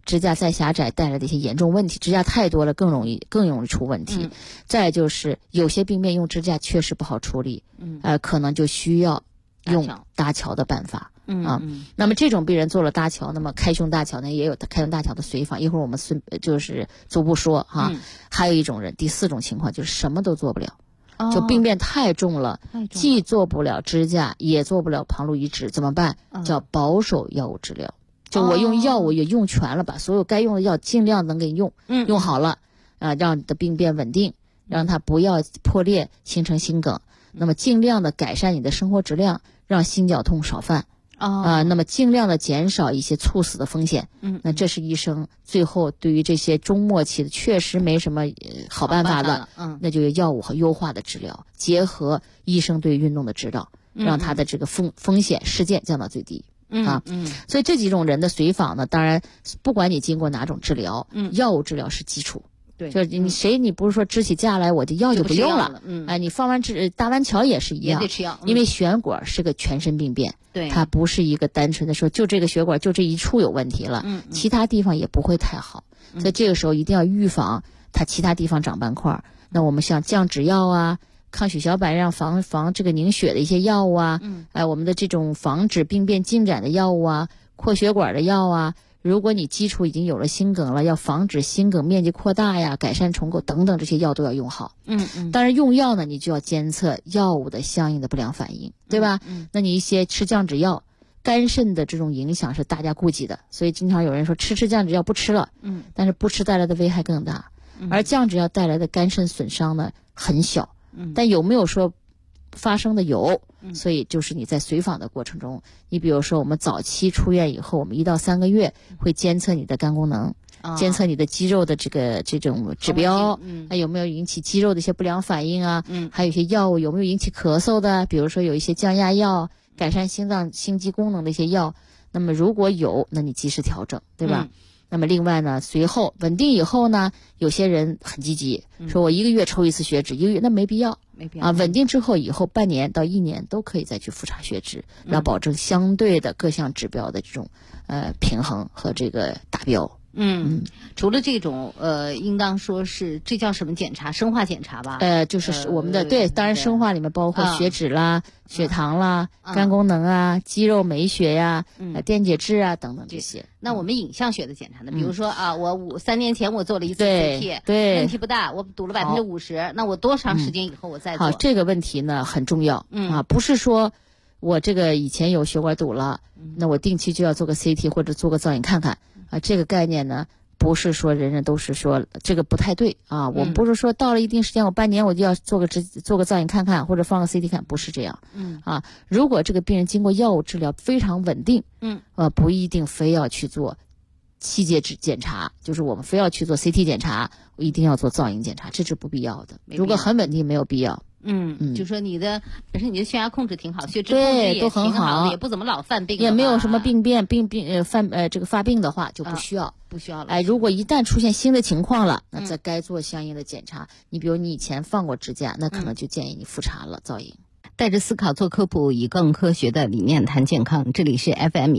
支架再狭窄带来的一些严重问题，支架太多了更容易出问题。再就是有些病变用支架确实不好处理，可能就需要用搭桥的办法。那么这种病人做了搭桥，那么开胸搭桥呢也有开胸搭桥的随访，一会儿我们就是逐步说哈。还有一种人，第4种情况就是什么都做不了。就病变太重了，既做不了支架也做不了旁路移植，怎么办？叫保守药物治疗。就我用药物也用全了，把所有该用的药尽量能给用用好了让你的病变稳定，让它不要破裂形成心梗，那么尽量的改善你的生活质量，让心绞痛少犯那么尽量的减少一些猝死的风险。那这是医生最后对于这些中末期的确实没什么好办法的，那就有药物和优化的治疗，结合医生对运动的指导，让他的这个风险事件降到最低。所以这几种人的随访呢，当然不管你经过哪种治疗，药物治疗是基础。 对， 就是你不是说支起架来我的药就不用了，你放完搭完桥也是一样， 也得吃药， 因为血管是个全身病变， 对， 它不是一个单纯的说就这个血管就这一处有问题了，其他地方也不会太好，所以这个时候一定要预防它其他地方长斑块。那我们像降脂药啊、抗血小板让防这个凝血的一些药物啊，我们的这种防止病变进展的药物啊、扩血管的药啊。如果你基础已经有了心梗了，要防止心梗面积扩大呀、改善重构等等，这些药都要用好。当然用药呢，你就要监测药物的相应的不良反应，对吧？那你一些吃降脂药，肝肾的这种影响是大家顾及的，所以经常有人说吃降脂药不吃了，但是不吃带来的危害更大，而降脂药带来的肝肾损伤呢很小，但有没有说发生的有，所以就是你在随访的过程中，你比如说我们早期出院以后，我们1到3个月会监测你的肝功能，监测你的肌肉的这种指标，有没有引起肌肉的一些不良反应啊，还有一些药物有没有引起咳嗽的，比如说有一些降压药、改善心肌功能的一些药，那么如果有，那你及时调整，对吧？那么另外呢，随后稳定以后呢，有些人很积极，说我1个月抽一次血脂，1个月那没必要稳定之后以后半年到1年都可以再去复查血脂，要保证相对的各项指标的这种平衡和这个达标。 除了这种应当说是这叫什么检查？生化检查吧？ 就是我们的对，当然生化里面包括血脂啦、血糖啦、肝功能啊、肌肉美血呀、电解质啊等等这些。 那我们影像学的检查呢？比如说我3年前我做了一次 CT， 对， 问题不大，我堵了50%，那我多长时间以后我再做？ 好，这个问题呢很重要不是说我这个以前有血管堵了，那我定期就要做个 CT 或者做个造影看看这个概念呢，不是说人人都是说这个不太对我们不是说到了一定时间我半年我就要做个造影看看或者放个 CT 看，不是这样如果这个病人经过药物治疗非常稳定不一定非要去做细节检查，就是我们非要去做 CT 检查，我一定要做造影检查，这是不必要的。如果很稳定没有必要。 就说本身你的血压控制挺好，血脂控制也都很好， 也不怎么老犯病， 也没有什么病变这个发病的话就不需要了。如果一旦出现新的情况了，那再该做相应的检查。你比如你以前放过支架，那可能就建议你复查了造影。 带着思考做科普，以更科学的理念谈健康。这里是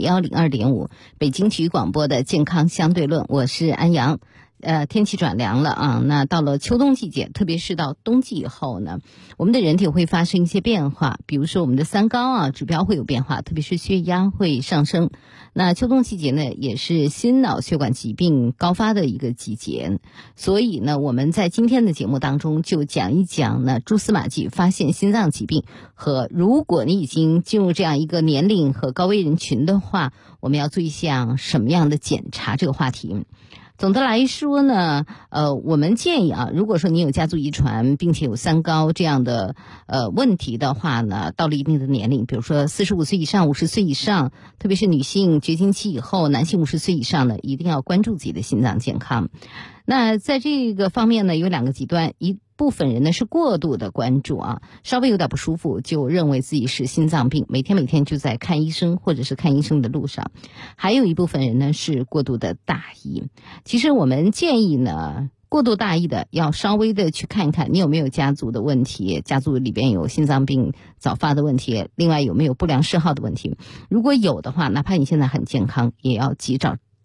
FM102.5 北京体育广播的健康相对论，我是安阳。天气转凉了那到了秋冬季节，特别是到冬季以后呢，我们的人体会发生一些变化，比如说我们的三高指标会有变化，特别是血压会上升。那秋冬季节呢，也是心脑血管疾病高发的一个季节，所以呢，我们在今天的节目当中就讲一讲呢蛛丝马迹发现心脏疾病和如果你已经进入这样一个年龄和高危人群的话，我们要做一项什么样的检查这个话题。总的来说呢，我们建议如果说你有家族遗传，并且有三高这样的问题的话呢，到了一定的年龄，比如说45岁以上、50岁以上，特别是女性绝经期以后，男性50岁以上呢，一定要关注自己的心脏健康。那在这个方面呢，有2个极端，一部分人呢是过度的关注稍微有点不舒服就认为自己是心脏病，每天就在看医生或者是看医生的路上。还有一部分人呢是过度的大意。其实我们建议呢，过度大意的要稍微的去看一看你有没有家族的问题，家族里边有心脏病早发的问题，另外有没有不良嗜好的问题。如果有的话，哪怕你现在很健康，也要及早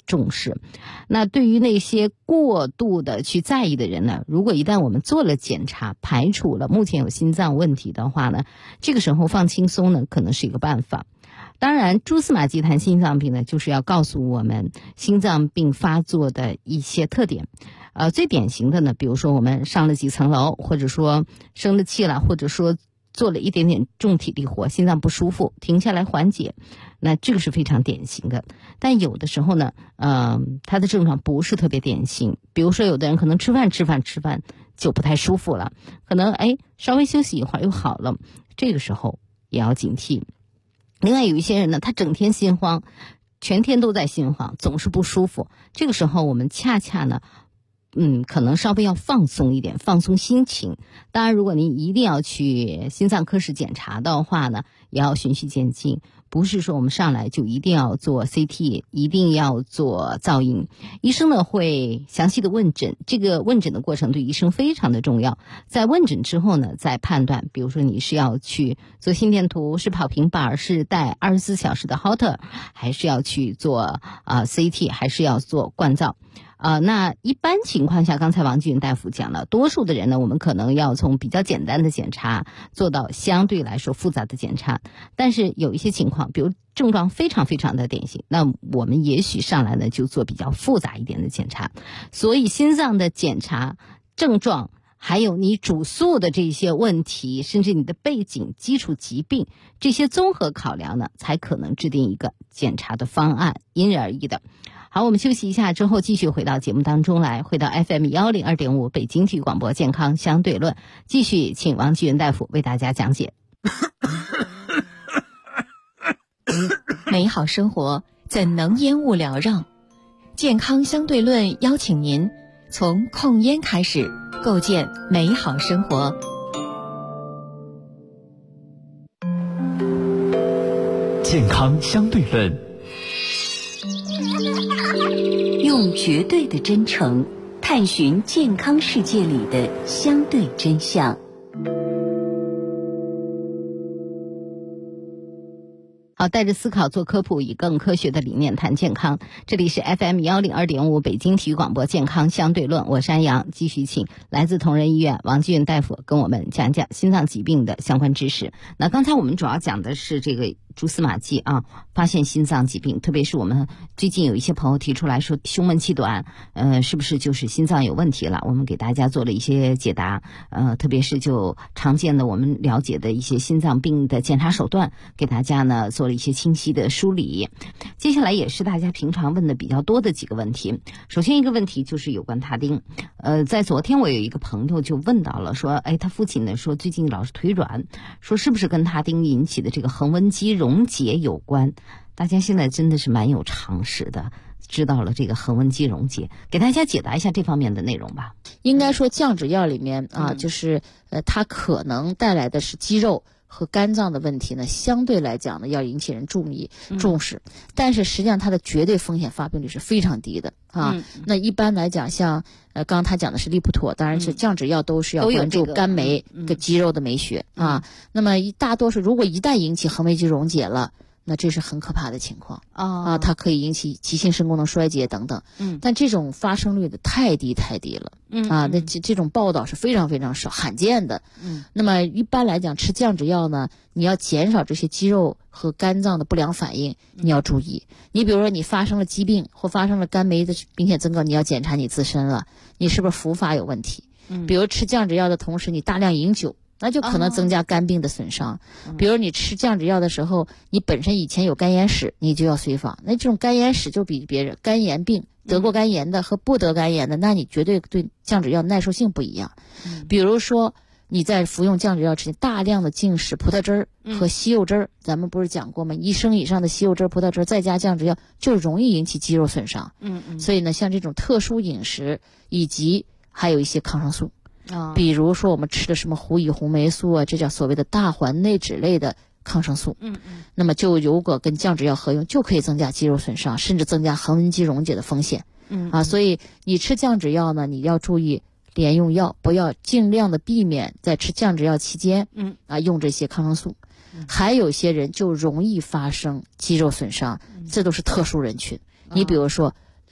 重视。那对于那些过度的去在意的人呢，如果一旦我们做了检查，排除了目前有心脏问题的话呢，这个时候放轻松呢，可能是一个办法。当然，蛛丝马迹谈心脏病呢，就是要告诉我们心脏病发作的一些特点。最典型的呢，比如说我们上了几层楼，或者说生了气了，或者说做了一点点重体力活，心脏不舒服，停下来缓解，那这个是非常典型的。但有的时候呢，他的症状不是特别典型。比如说有的人可能吃饭就不太舒服了，可能稍微休息一会儿又好了，这个时候也要警惕。另外有一些人呢，他整天心慌，全天都在心慌，总是不舒服，这个时候我们恰恰呢可能稍微要放松一点，放松心情。当然如果您一定要去心脏科室检查的话呢，也要循序渐进，不是说我们上来就一定要做 CT， 一定要做造影。医生呢会详细的问诊，这个问诊的过程对医生非常的重要。在问诊之后呢，再判断，比如说你是要去做心电图，是跑平板，是带24小时的 Holter， 还是要去做CT， 还是要做灌造。那一般情况下，刚才王继云大夫讲了，多数的人呢，我们可能要从比较简单的检查做到相对来说复杂的检查。但是有一些情况，比如症状非常非常的典型，那我们也许上来呢就做比较复杂一点的检查。所以心脏的检查、症状，还有你主诉的这些问题，甚至你的背景、基础疾病，这些综合考量呢，才可能制定一个检查的方案，因人而异的。好，我们休息一下之后继续回到节目当中来，回到 FM 102.5北京体育广播健康相对论，继续请王继云大夫为大家讲解。 美好生活怎能烟雾缭绕？健康相对论邀请您从控烟开始，构建美好生活。 健康相对论， 用绝对的真诚探寻健康世界里的相对真相。 好，带着思考做科普，以更科学的理念谈健康。这里是 FM 102.5北京体育广播健康相对论，我是安阳，继续请来自同仁医院王继云大夫跟我们讲讲心脏疾病的相关知识。那刚才我们主要讲的是这个蛛丝马迹发现心脏疾病，特别是我们最近有一些朋友提出来说胸闷气短，是不是就是心脏有问题了？我们给大家做了一些解答，特别是就常见的我们了解的一些心脏病的检查手段，给大家呢做了一些清晰的梳理。接下来也是大家平常问的比较多的几个问题。首先一个问题就是有关他丁，在昨天我有一个朋友就问到了，说他父亲呢说最近老是腿软，说是不是跟他丁引起的这个横纹肌溶解有关？大家现在真的是蛮有常识的，知道了这个横纹肌溶解，给大家解答一下这方面的内容吧。 应该说降脂药里面就是它可能带来的是肌肉和肝脏的问题呢，相对来讲呢要引起人重视，但是实际上它的绝对风险发病率是非常低的那一般来讲，像刚刚他讲的是利普妥，当然是降脂药都是要关注肝酶跟肌肉的酶血那么大多数如果一旦引起横纹肌溶解了，那这是很可怕的情况它可以引起急性肾功能衰竭等等但这种发生率的太低了那这种报道是非常非常少，罕见的那么一般来讲吃降脂药呢，你要减少这些肌肉和肝脏的不良反应，你要注意。你比如说你发生了疾病或发生了肝酶的明显增高，你要检查你自身了，你是不是伏法有问题比如吃降脂药的同时你大量饮酒，那就可能增加肝病的损伤比如你吃降脂药的时候，你本身以前有肝炎史，你就要随访。那这种肝炎史就比别人肝炎病得过肝炎的和不得肝炎的，那你绝对对降脂药耐受性不一样比如说你在服用降脂药之前大量的进食葡萄汁儿和西柚汁儿咱们不是讲过吗？1升以上的西柚汁儿、葡萄汁儿再加降脂药就容易引起肌肉损伤所以呢，像这种特殊饮食以及还有一些抗生素比如说我们吃的什么胡乙红霉素这叫所谓的大环内酯类的抗生素那么就如果跟降脂药合用，就可以增加肌肉损伤，甚至增加横纹肌溶解的风险所以你吃降脂药呢，你要注意连用药，不要尽量的避免在吃降脂药期间用这些抗生素还有些人就容易发生肌肉损伤这都是特殊人群你比如说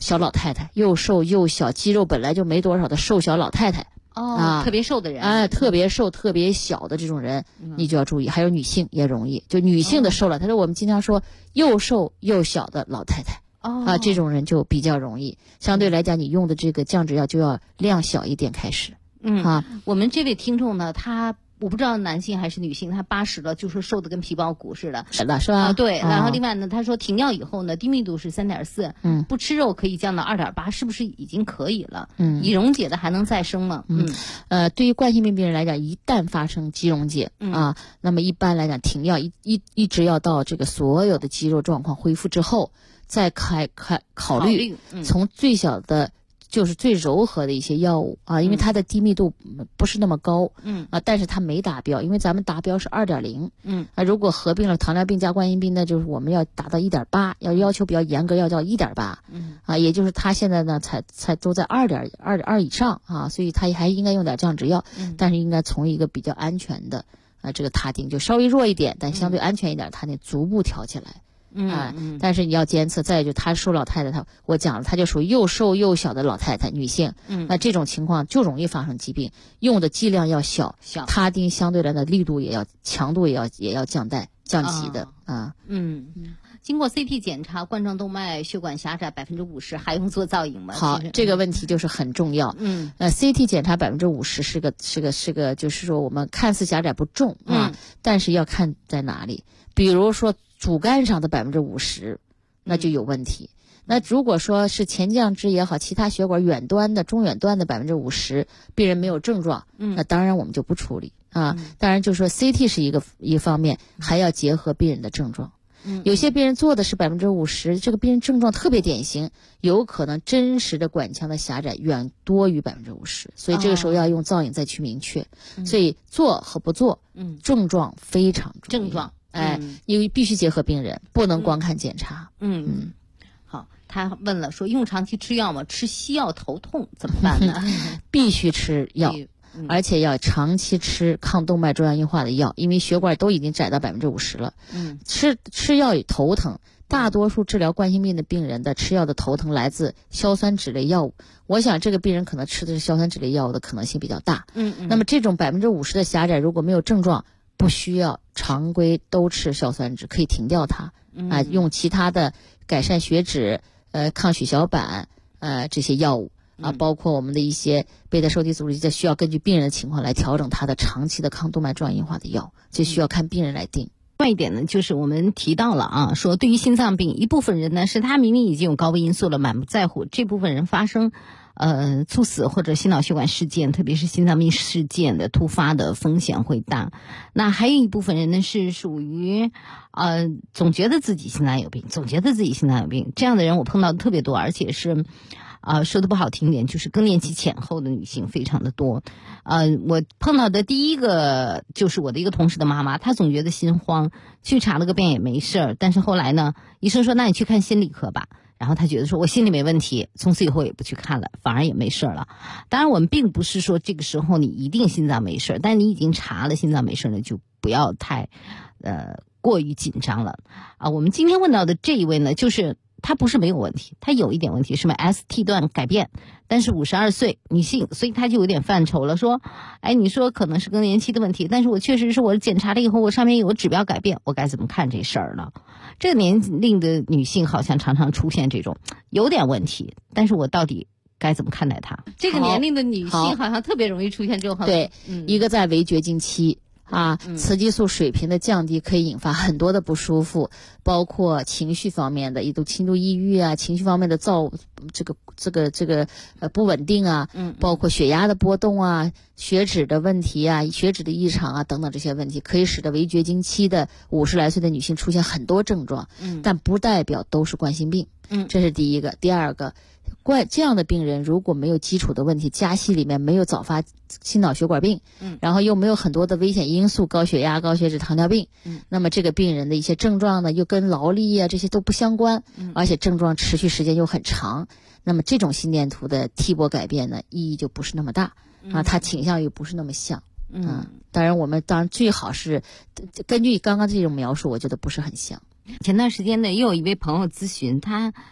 小老太太，又瘦又小，肌肉本来就没多少的瘦小老太太。 特别瘦的人， 特别瘦特别小的这种人，你就要注意。还有女性也容易，就女性的瘦老太太，我们经常说又瘦又小的老太太，这种人就比较容易。相对来讲，你用的这个降脂药就要量小一点开始。 我们这位听众呢，我不知道男性还是女性，他80了，就说瘦的跟皮包骨似的， 是吧？ 对。然后另外呢，他说停药以后呢，低密度是3.4，不吃肉可以降到2.8，是不是已经可以了？乙溶解的还能再生吗？ 对于冠心病病人来讲，一旦发生肌溶解那么一般来讲停药一直要到这个所有的肌肉状况恢复之后，再考虑从最小的。就是最柔和的一些药物因为它的低密度不是那么高，但是它没达标，因为咱们达标是2.0，如果合并了糖尿病加冠心病，那就是我们要达到1.8，要求比较严格，要到1.8，也就是它现在呢才都在2.2以上所以它还应该用点降脂药，但是应该从一个比较安全的这个他汀，就稍微弱一点，但相对安全一点，他汀逐步调起来。但是你要监测。再就她瘦老太太，我讲了，她就属于又瘦又小的老太太，女性。那这种情况就容易发生疾病，用的剂量要小，他汀相对来的力度也要强度也要降级的经过 CT 检查，冠状动脉血管狭窄50%，还用做造影吗？ 好，这个问题就是很重要。CT 检查50%是个，就是说我们看似狭窄不重但是要看在哪里。比如说主干上的50%，那就有问题。那如果说是前降支也好，其他血管远端的、中远端的50%，病人没有症状，那当然我们就不处理当然就是说 CT 是一方面，还要结合病人的症状。有些病人做的是50%，这个病人症状特别典型，有可能真实的管腔的狭窄远多于50%，所以这个时候要用造影再去明确。所以做和不做，症状非常重要。因为必须结合病人，不能光看检查。 好，他问了说用长期吃药吗？吃西药头痛怎么办呢？ 必须吃药。而且要长期吃抗动脉粥样硬化的药，因为血管都已经窄到50%了。吃药与头疼，大多数治疗冠心病的病人的吃药的头疼来自硝酸酯类药物。我想这个病人可能吃的是硝酸酯类药物的可能性比较大。那么这种50%的狭窄，如果没有症状，不需要常规都吃硝酸酯，可以停掉它用其他的改善血脂、抗血小板这些药物。包括我们的一些贝塔受体阻力剂，需要根据病人的情况来调整他的长期的抗动脉粥样硬化的药，这需要看病人来定。 另外一点呢，就是我们提到了说对于心脏病，一部分人呢是他明明已经有高危因素了，满不在乎，这部分人发生猝死或者心脑血管事件，特别是心脏病事件的突发的风险会大。那还有一部分人呢是属于总觉得自己心脏有病，这样的人我碰到的特别多，而且是说的不好听点，就是更年期前后的女性非常的多。我碰到的第一个就是我的一个同事的妈妈，她总觉得心慌，去查了个病也没事儿，但是后来呢，医生说那你去看心理科吧，然后她觉得说我心里没问题，从此以后也不去看了，反而也没事了。当然我们并不是说这个时候你一定心脏没事，但你已经查了心脏没事了，就不要太过于紧张了我们今天问到的这一位呢，就是她不是没有问题，她有一点问题，是ST 段改变，但是52岁女性，所以她就有点犯愁了，说你说可能是更年期的问题，但是我确实是我检查了以后，我上面有指标改变，我该怎么看这事儿呢？这个年龄的女性好像常常出现这种有点问题，但是我到底该怎么看待她？这个年龄的女性好像特别容易出现这种对一个在围绝经期雌激素水平的降低可以引发很多的不舒服，包括情绪方面的轻度抑郁情绪方面的这个不稳定包括血压的波动血脂的问题血脂的异常等等这些问题，可以使得围绝经期的50来岁的女性出现很多症状，但不代表都是冠心病。这是第一个。第二个，这样的病人如果没有基础的问题，家系里面没有早发心脑血管病，然后又没有很多的危险因素，高血压、高血脂、糖尿病，那么这个病人的一些症状呢，又跟劳力这些都不相关，而且症状持续时间又很长，那么这种心电图的替波改变呢，意义就不是那么大它倾向于不是那么像。当然最好是根据刚刚这种描述，我觉得不是很像。 前段时间呢，又有一位朋友咨询，他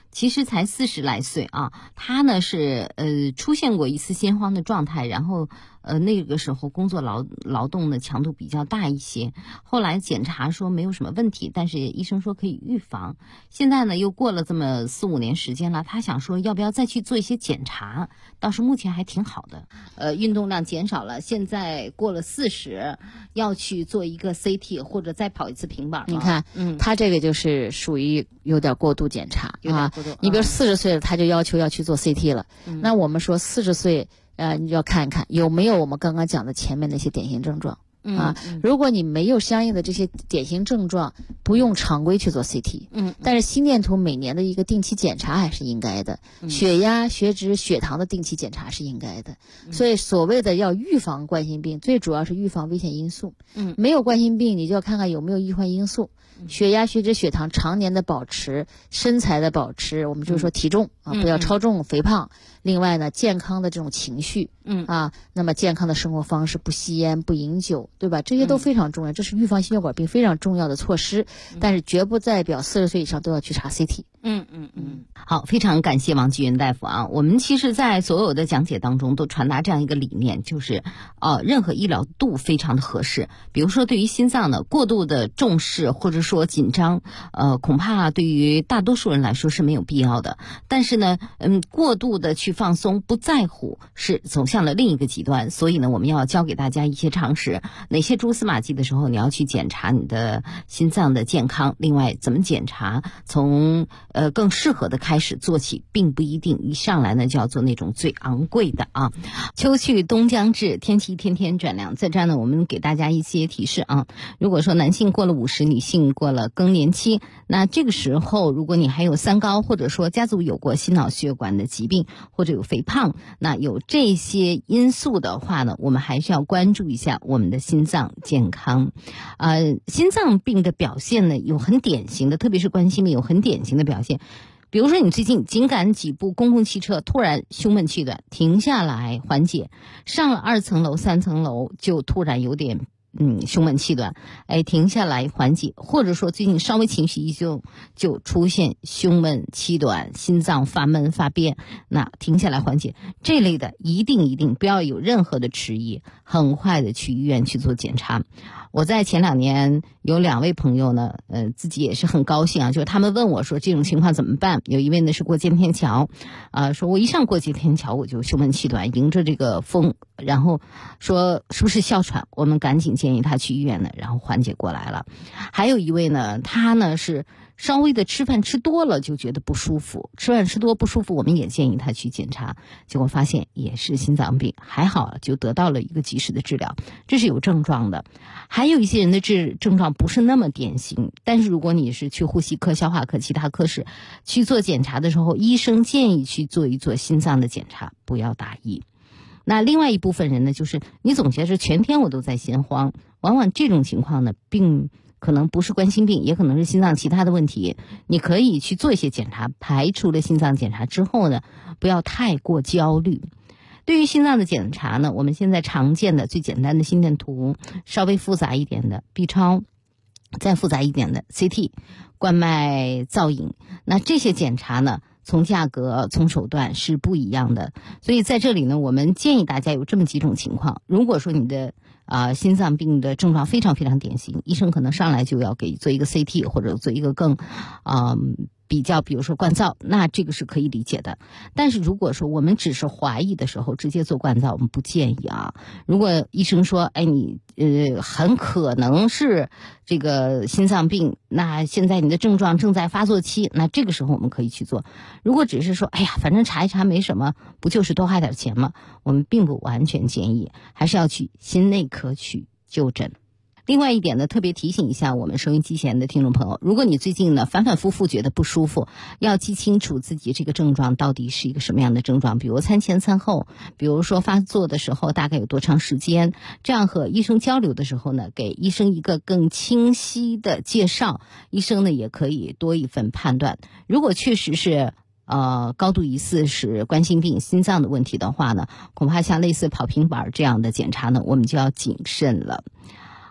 其实才40来岁啊，他呢是出现过一次心慌的状态，然后那个时候工作劳动的强度比较大一些，后来检查说没有什么问题，但是医生说可以预防。现在呢又过了这么4、5年时间了，他想说要不要再去做一些检查，倒是目前还挺好的。运动量减少了，现在过了40，要去做一个 CT 或者再跑一次平板。 你看，他这个就是属于有点过度检查啊。你比如40岁了，他就要求要去做 CT 了。那我们说40岁，你要看一看有没有我们刚刚讲的前面那些典型症状。如果你没有相应的这些典型症状，不用常规去做 CT。但是心电图每年的一个定期检查还是应该的，血压、血脂、血糖的定期检查是应该的。所以所谓的要预防冠心病，最主要是预防危险因素。没有冠心病，你就要看看有没有易患因素。血压、血脂、血糖常年的保持，身材的保持，我们就是说体重不要超重、肥胖。另外呢，健康的这种情绪，那么健康的生活方式，不吸烟、不饮酒，对吧？这些都非常重要，这是预防心血管病非常重要的措施。但是绝不代表40岁以上都要去查 CT。 好，非常感谢王继云大夫啊。我们其实在所有的讲解当中都传达这样一个理念，就是任何医疗度非常的合适。比如说对于心脏呢过度的重视或者说紧张，恐怕对于大多数人来说是没有必要的。但是呢过度的去放松不在乎是走向了另一个极端。所以呢我们要教给大家一些常识，哪些蛛丝马迹的时候你要去检查你的心脏的健康，另外怎么检查，从更适合的开始做起，并不一定一上来呢就要做那种最昂贵的啊。秋去冬将至，天气天天转凉，在这儿呢我们给大家一些提示啊。如果说男性过了50，女性过了更年期，那这个时候如果你还有三高，或者说家族有过心脑血管的疾病，或者有肥胖，那有这些因素的话呢，我们还是要关注一下我们的心脏健康。心脏病的表现呢有很典型的，特别是冠心病有很典型的表现。比如说你最近紧赶几部公共汽车，突然胸闷气短，停下来缓解，上了2层楼3层楼就突然有点胸闷气短，停下来缓解，或者说最近稍微情绪一就出现胸闷气短、心脏发闷发憋，那停下来缓解这类的一定不要有任何的迟疑，很快的去医院去做检查。我在前2年有2位朋友呢，自己也是很高兴啊，就是他们问我说这种情况怎么办？有一位呢是过接天桥，说我一上过接天桥我就胸闷气短，迎着这个风，然后说是不是哮喘？我们赶紧建议他去医院呢，然后缓解过来了。还有一位呢，他呢是稍微的吃饭吃多了就觉得不舒服，吃饭吃多不舒服，我们也建议他去检查，结果发现也是心脏病，还好就得到了一个及时的治疗，这是有症状的。还有一些人的症状不是那么典型，但是如果你是去呼吸科、消化科、其他科室去做检查的时候，医生建议去做一做心脏的检查，不要大意。那另外一部分人呢，就是你总觉得全天我都在心慌，往往这种情况呢并可能不是冠心病，也可能是心脏其他的问题，你可以去做一些检查，排除了心脏检查之后呢，不要太过焦虑。对于心脏的检查呢，我们现在常见的最简单的心电图，稍微复杂一点的 B 超，再复杂一点的 CT， 冠脉造影，那这些检查呢从价格从手段是不一样的。所以在这里呢，我们建议大家有这么几种情况。如果说你的心脏病的症状非常非常典型，医生可能上来就要给做一个 CT 或者做一个更比较比如说灌造，那这个是可以理解的。但是如果说我们只是怀疑的时候直接做灌造，我们不建议啊。如果医生说你很可能是这个心脏病，那现在你的症状正在发作期，那这个时候我们可以去做。如果只是说反正查一查没什么，不就是多花点钱吗？我们并不完全建议，还是要去心内科去就诊。另外一点呢，特别提醒一下我们收音机前的听众朋友，如果你最近呢反反复复觉得不舒服，要记清楚自己这个症状到底是一个什么样的症状，比如餐前餐后，比如说发作的时候大概有多长时间，这样和医生交流的时候呢，给医生一个更清晰的介绍，医生呢也可以多一份判断。如果确实是高度疑似是冠心病、心脏的问题的话呢，恐怕像类似跑平板这样的检查呢，我们就要谨慎了。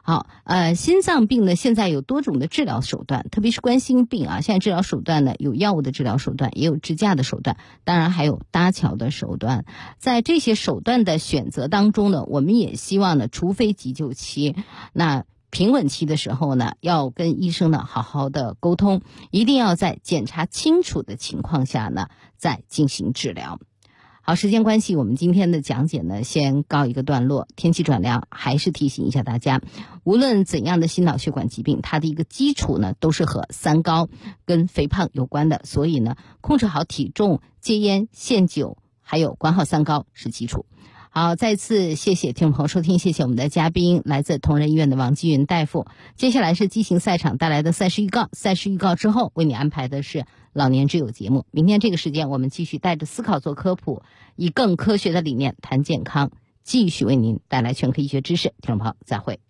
好，心脏病呢，现在有多种的治疗手段，特别是冠心病啊，现在治疗手段呢，有药物的治疗手段，也有支架的手段，当然还有搭桥的手段。在这些手段的选择当中呢，我们也希望呢，除非急救期，那平稳期的时候呢，要跟医生呢好好的沟通，一定要在检查清楚的情况下呢，再进行治疗。好，时间关系，我们今天的讲解呢，先告一个段落。天气转凉，还是提醒一下大家，无论怎样的心脑血管疾病，它的一个基础呢，都是和三高跟肥胖有关的。所以呢，控制好体重、戒烟、限酒，还有管好三高是基础。好，再次谢谢听众朋友收听，谢谢我们的嘉宾，来自同仁医院的王基云大夫。接下来是畸形赛场带来的赛事预告，赛事预告之后为你安排的是老年之友节目。明天这个时间，我们继续带着思考做科普，以更科学的理念谈健康，继续为您带来全科医学知识。听众朋友，再会。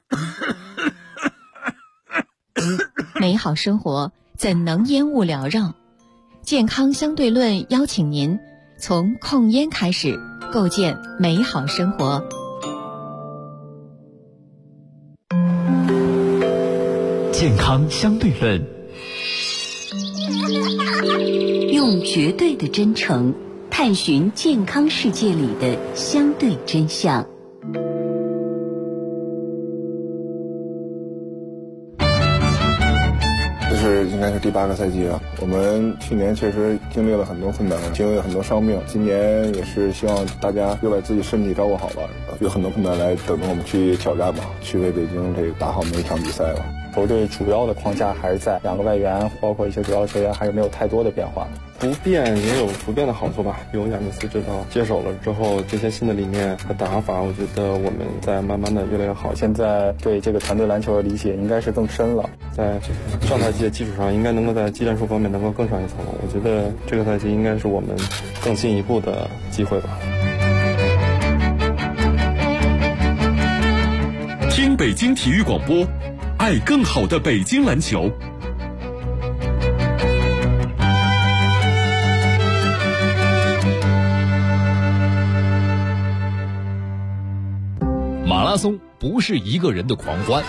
美好生活怎能烟雾缭绕？健康相对论邀请您从控烟开始，构建美好生活。 健康相对论， 用绝对的真诚探寻健康世界里的相对真相。 应该是第8个赛季了。我们去年确实经历了很多困难，经历了很多伤病。今年也是希望大家又把自己身体照顾好吧，有很多困难来等着我们去挑战吧，去为北京这个打好每一场比赛吧。 球队主要的框架还是在2个外援，包括一些主要球员，还是没有太多的变化。 不变也有不变的好处吧。由亚米斯指导接手了之后，这些新的理念和打法，我觉得我们在慢慢的越来越好。 现在对这个团队篮球的理解应该是更深了， 在上赛季的基础上，应该能够在技战术方面能够更上一层楼。我觉得这个赛季应该是我们更进一步的机会吧。 听北京体育广播，爱更好的北京篮球。 马拉松不是一个人的狂欢，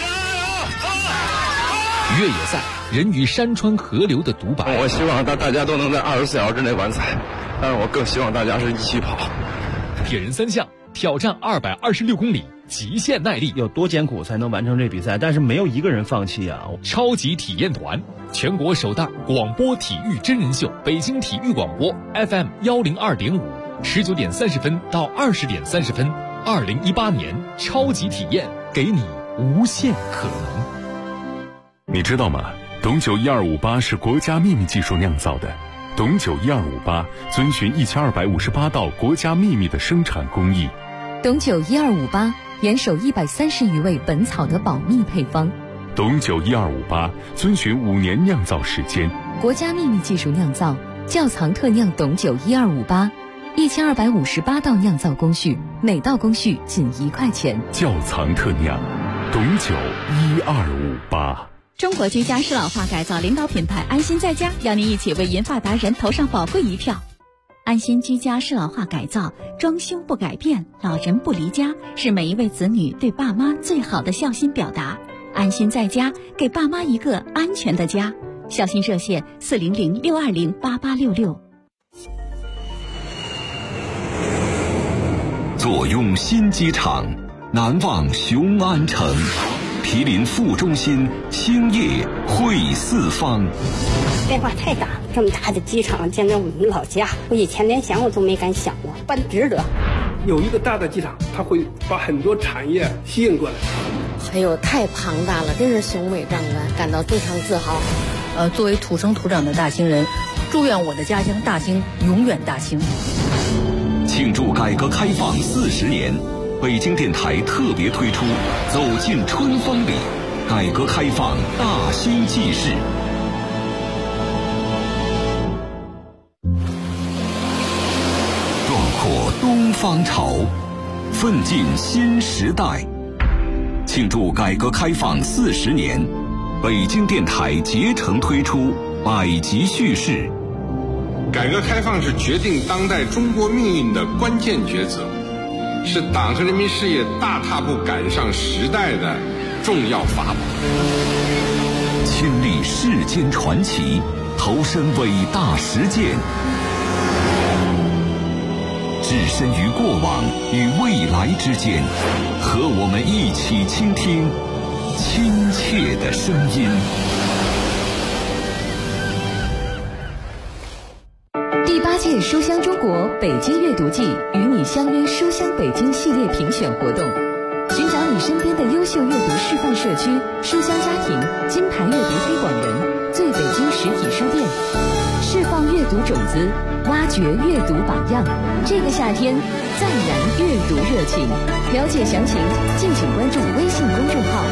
越野赛人与山川河流的独白。 我希望大家都能在24小时之内完赛，但是我更希望大家是一起跑。 铁人3项挑战226公里，极限耐力， 有多艰苦才能完成这比赛？但是没有一个人放弃啊！ 超级体验团，全国首档广播体育真人秀，北京体育广播 FM 102.5，19点30分到20点30分。2018年超级体验，给你无限可能。 你知道吗？董酒1258是国家秘密技术酿造的。董酒1258遵循1258道国家秘密的生产工艺。 董酒1258严守130余味本草的保密配方。 董酒1258遵循5年酿造时间。 国家秘密技术酿造，窖藏特酿董酒1258，1258道酿造工序，每道工序仅1块钱。 窖藏特酿，董酒1258。 中国居家适老化改造领导品牌安心在家，邀您一起为银发达人投上宝贵一票。安心居家适老化改造，装修不改变，老人不离家，是每一位子女对爸妈最好的孝心表达。安心在家，给爸妈一个安全的家。孝心热线400-620-8866。 坐拥新机场，难忘雄安城。毗邻副中心，兴业汇四方。 变化太大，这么大的机场建在我们老家，我以前连想我都没敢想过，办值得。 有一个大的机场，它会把很多产业吸引过来。 哎呦，太庞大了，真是雄伟壮观，感到非常自豪。 作为土生土长的大兴人，祝愿我的家乡大兴永远大兴。 庆祝改革开放40年。北京电台特别推出《走进春风里》，改革开放大兴纪事。壮阔东方潮，奋进新时代。庆祝改革开放40年，北京电台竭诚推出百集叙事。 改革开放是决定当代中国命运的关键抉择。 是党和人民事业大踏步赶上时代的重要法宝。 亲历世间传奇，投身伟大实践，置身于过往与未来之间，和我们一起倾听亲切的声音。 第8届书香中国北京阅读季与你相约书香北京系列评选活动，寻找你身边的优秀阅读示范社区、书香家庭、金牌阅读推广人、最北京实体书店，释放阅读种子，挖掘阅读榜样。这个夏天，再燃阅读热情。了解详情，敬请